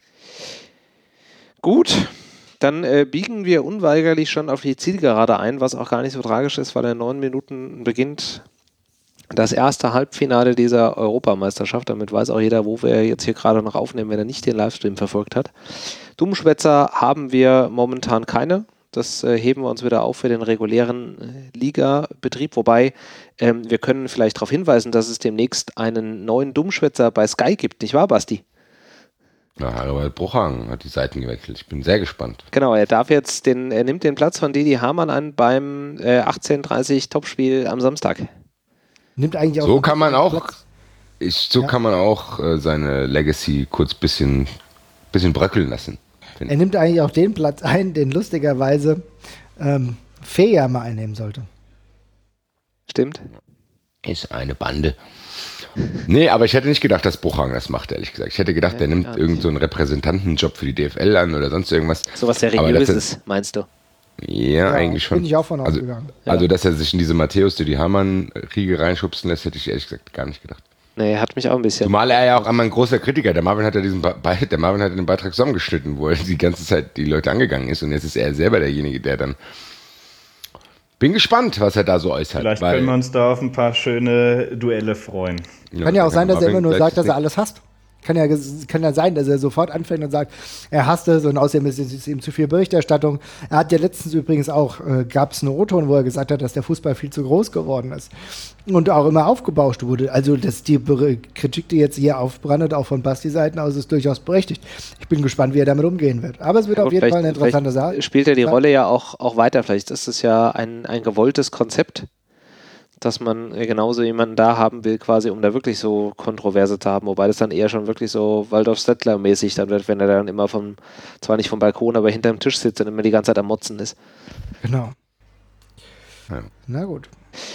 Gut. Dann biegen wir unweigerlich schon auf die Zielgerade ein, was auch gar nicht so tragisch ist, weil in 9 Minuten beginnt das erste Halbfinale dieser Europameisterschaft. Damit weiß auch jeder, wo wir jetzt hier gerade noch aufnehmen, wenn er nicht den Livestream verfolgt hat. Dummschwätzer haben wir momentan keine. Das heben wir uns wieder auf für den regulären Liga-Betrieb. Wobei wir können vielleicht darauf hinweisen, dass es demnächst einen neuen Dummschwätzer bei Sky gibt. Nicht wahr, Basti? Ja, Robert Bruchhagen hat die Seiten gewechselt. Ich bin sehr gespannt. Genau, er nimmt den Platz von Didi Hamann an beim 18:30 Topspiel am Samstag. Nimmt eigentlich auch. So kann man auch, kann man auch seine Legacy kurz bisschen bröckeln lassen. Er nimmt eigentlich auch den Platz ein, den lustigerweise Feja mal einnehmen sollte. Stimmt. Ist eine Bande. Nee, aber ich hätte nicht gedacht, dass Bruchhagen das macht, ehrlich gesagt. Ich hätte gedacht, der nimmt irgend so einen Repräsentantenjob für die DFL an oder sonst irgendwas. So was seriös ist, meinst du? Ja, eigentlich schon. Bin ich auch von ausgegangen. Also, dass er sich in diese Matthäus Didi Hamann-Riege reinschubsen lässt, hätte ich ehrlich gesagt gar nicht gedacht. Nee, hat mich auch ein bisschen. Zumal er ja auch einmal ein großer Kritiker. Der Marvin hat ja den Beitrag zusammengeschnitten, wo er die ganze Zeit die Leute angegangen ist. Und jetzt ist er selber derjenige, der dann. Bin gespannt, was er da so äußert. Vielleicht können wir uns da auf ein paar schöne Duelle freuen. Kann ja auch sein, dass er immer nur sagt, dass er alles hasst. Kann ja sein, dass er sofort anfängt und sagt, er hasst es und außerdem ist es ihm zu viel Berichterstattung. Er hat ja letztens übrigens auch, gab es einen O-Ton, wo er gesagt hat, dass der Fußball viel zu groß geworden ist und auch immer aufgebauscht wurde. Also dass die Kritik, die jetzt hier aufbrandet, auch von Basti-Seiten aus, ist durchaus berechtigt. Ich bin gespannt, wie er damit umgehen wird. Aber es wird auf jeden Fall eine interessante Sache. Spielt er die Rolle ja auch weiter. Vielleicht ist es ja ein gewolltes Konzept, dass man genauso jemanden da haben will, quasi, um da wirklich so Kontroverse zu haben, wobei das dann eher schon wirklich so Waldorf-Stettler-mäßig dann wird, wenn er dann immer zwar nicht vom Balkon, aber hinterm Tisch sitzt und immer die ganze Zeit am Motzen ist. Genau. Ja. Na gut.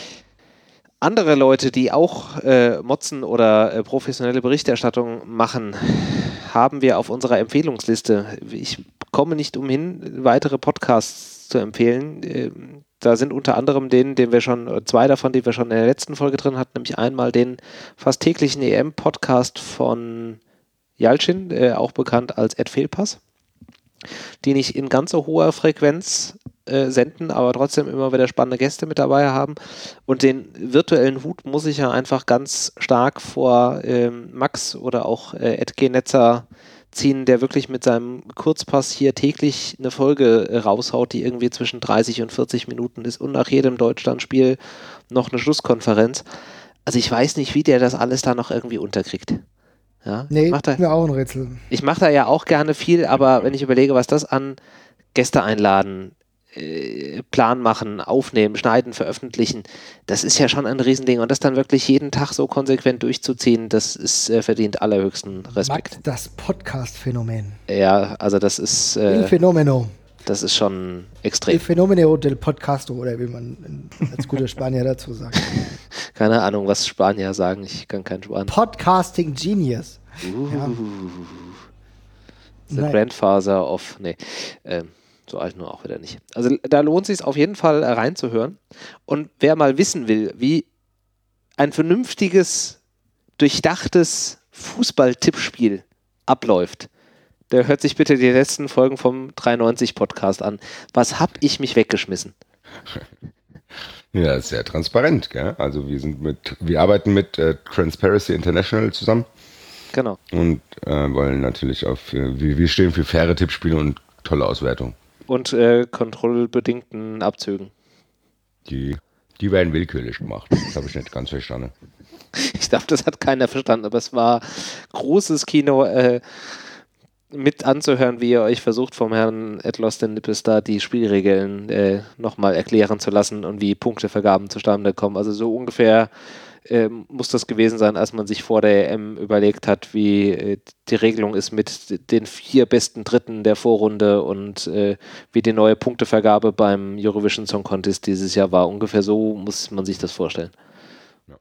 Andere Leute, die auch motzen oder professionelle Berichterstattung machen, haben wir auf unserer Empfehlungsliste. Ich komme nicht umhin, weitere Podcasts zu empfehlen. Da sind unter anderem zwei davon, die wir schon in der letzten Folge drin hatten, nämlich einmal den fast täglichen EM-Podcast von Jalcin, auch bekannt als Ed Fehlpass, die nicht in ganz so hoher Frequenz senden, aber trotzdem immer wieder spannende Gäste mit dabei haben. Und den virtuellen Hut muss ich ja einfach ganz stark vor Max oder auch Ed Genetzer ziehen, der wirklich mit seinem Kurzpass hier täglich eine Folge raushaut, die irgendwie zwischen 30 und 40 Minuten ist und nach jedem Deutschlandspiel noch eine Schlusskonferenz. Also ich weiß nicht, wie der das alles da noch irgendwie unterkriegt. Ja, nee, ist mir auch ein Rätsel. Ich mache da ja auch gerne viel, aber wenn ich überlege, was das an Gäste einladen, Plan machen, aufnehmen, schneiden, veröffentlichen, das ist ja schon ein Riesending. Und das dann wirklich jeden Tag so konsequent durchzuziehen, das ist verdient allerhöchsten Respekt. Max, das Podcast-Phänomen. Ja, also das ist Il Fenomeno. Das ist schon extrem. Il Fenomeno del Podcasto, oder wie man als guter Spanier dazu sagt. Keine Ahnung, was Spanier sagen, ich kann kein Spanisch. Podcasting Genius. Ja. The Grandfather of, so alt nur auch wieder nicht. Also da lohnt es sich auf jeden Fall reinzuhören. Und wer mal wissen will, wie ein vernünftiges, durchdachtes Fußball-Tippspiel abläuft, der hört sich bitte die letzten Folgen vom 390-Podcast an. Was hab ich mich weggeschmissen? Ja, ist sehr transparent, gell? Also wir arbeiten mit Transparency International zusammen. Genau. Und wollen natürlich wir stehen für faire Tippspiele und tolle Auswertung. Und kontrollbedingten Abzügen. Die werden willkürlich gemacht. Das habe ich nicht ganz verstanden. Ich glaube, das hat keiner verstanden, aber es war großes Kino, mit anzuhören, wie ihr euch versucht, vom Herrn Edlos den Nippes da die Spielregeln nochmal erklären zu lassen und wie Punktevergaben zustande kommen. Also so ungefähr muss das gewesen sein, als man sich vor der EM überlegt hat, wie die Regelung ist mit den 4 besten Dritten der Vorrunde und wie die neue Punktevergabe beim Eurovision Song Contest dieses Jahr war. Ungefähr so muss man sich das vorstellen. Ja.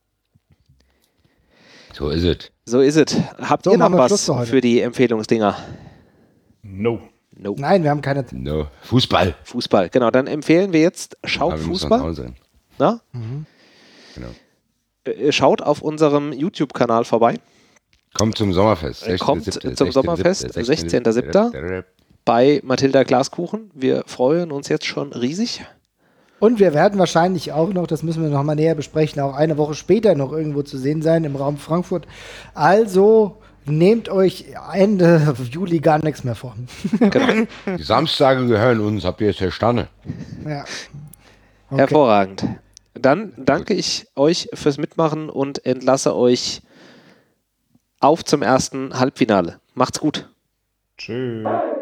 So ist es. So ist es. Habt ihr noch was für die Empfehlungsdinger? No. Nein, wir haben keine. No. Fußball, genau. Dann empfehlen wir jetzt Schaut Fußball. Na? Mhm. Genau. Schaut auf unserem YouTube-Kanal vorbei. Kommt zum Sommerfest. 16.07. bei Mathilda Glaskuchen. Wir freuen uns jetzt schon riesig. Und wir werden wahrscheinlich auch noch, das müssen wir noch mal näher besprechen, auch eine Woche später noch irgendwo zu sehen sein im Raum Frankfurt. Also nehmt euch Ende Juli gar nichts mehr vor. Genau. Die Samstage gehören uns, habt ihr es verstanden? Ja. Okay. Hervorragend. Dann danke ich euch fürs Mitmachen und entlasse euch auf zum ersten Halbfinale. Macht's gut. Tschüss.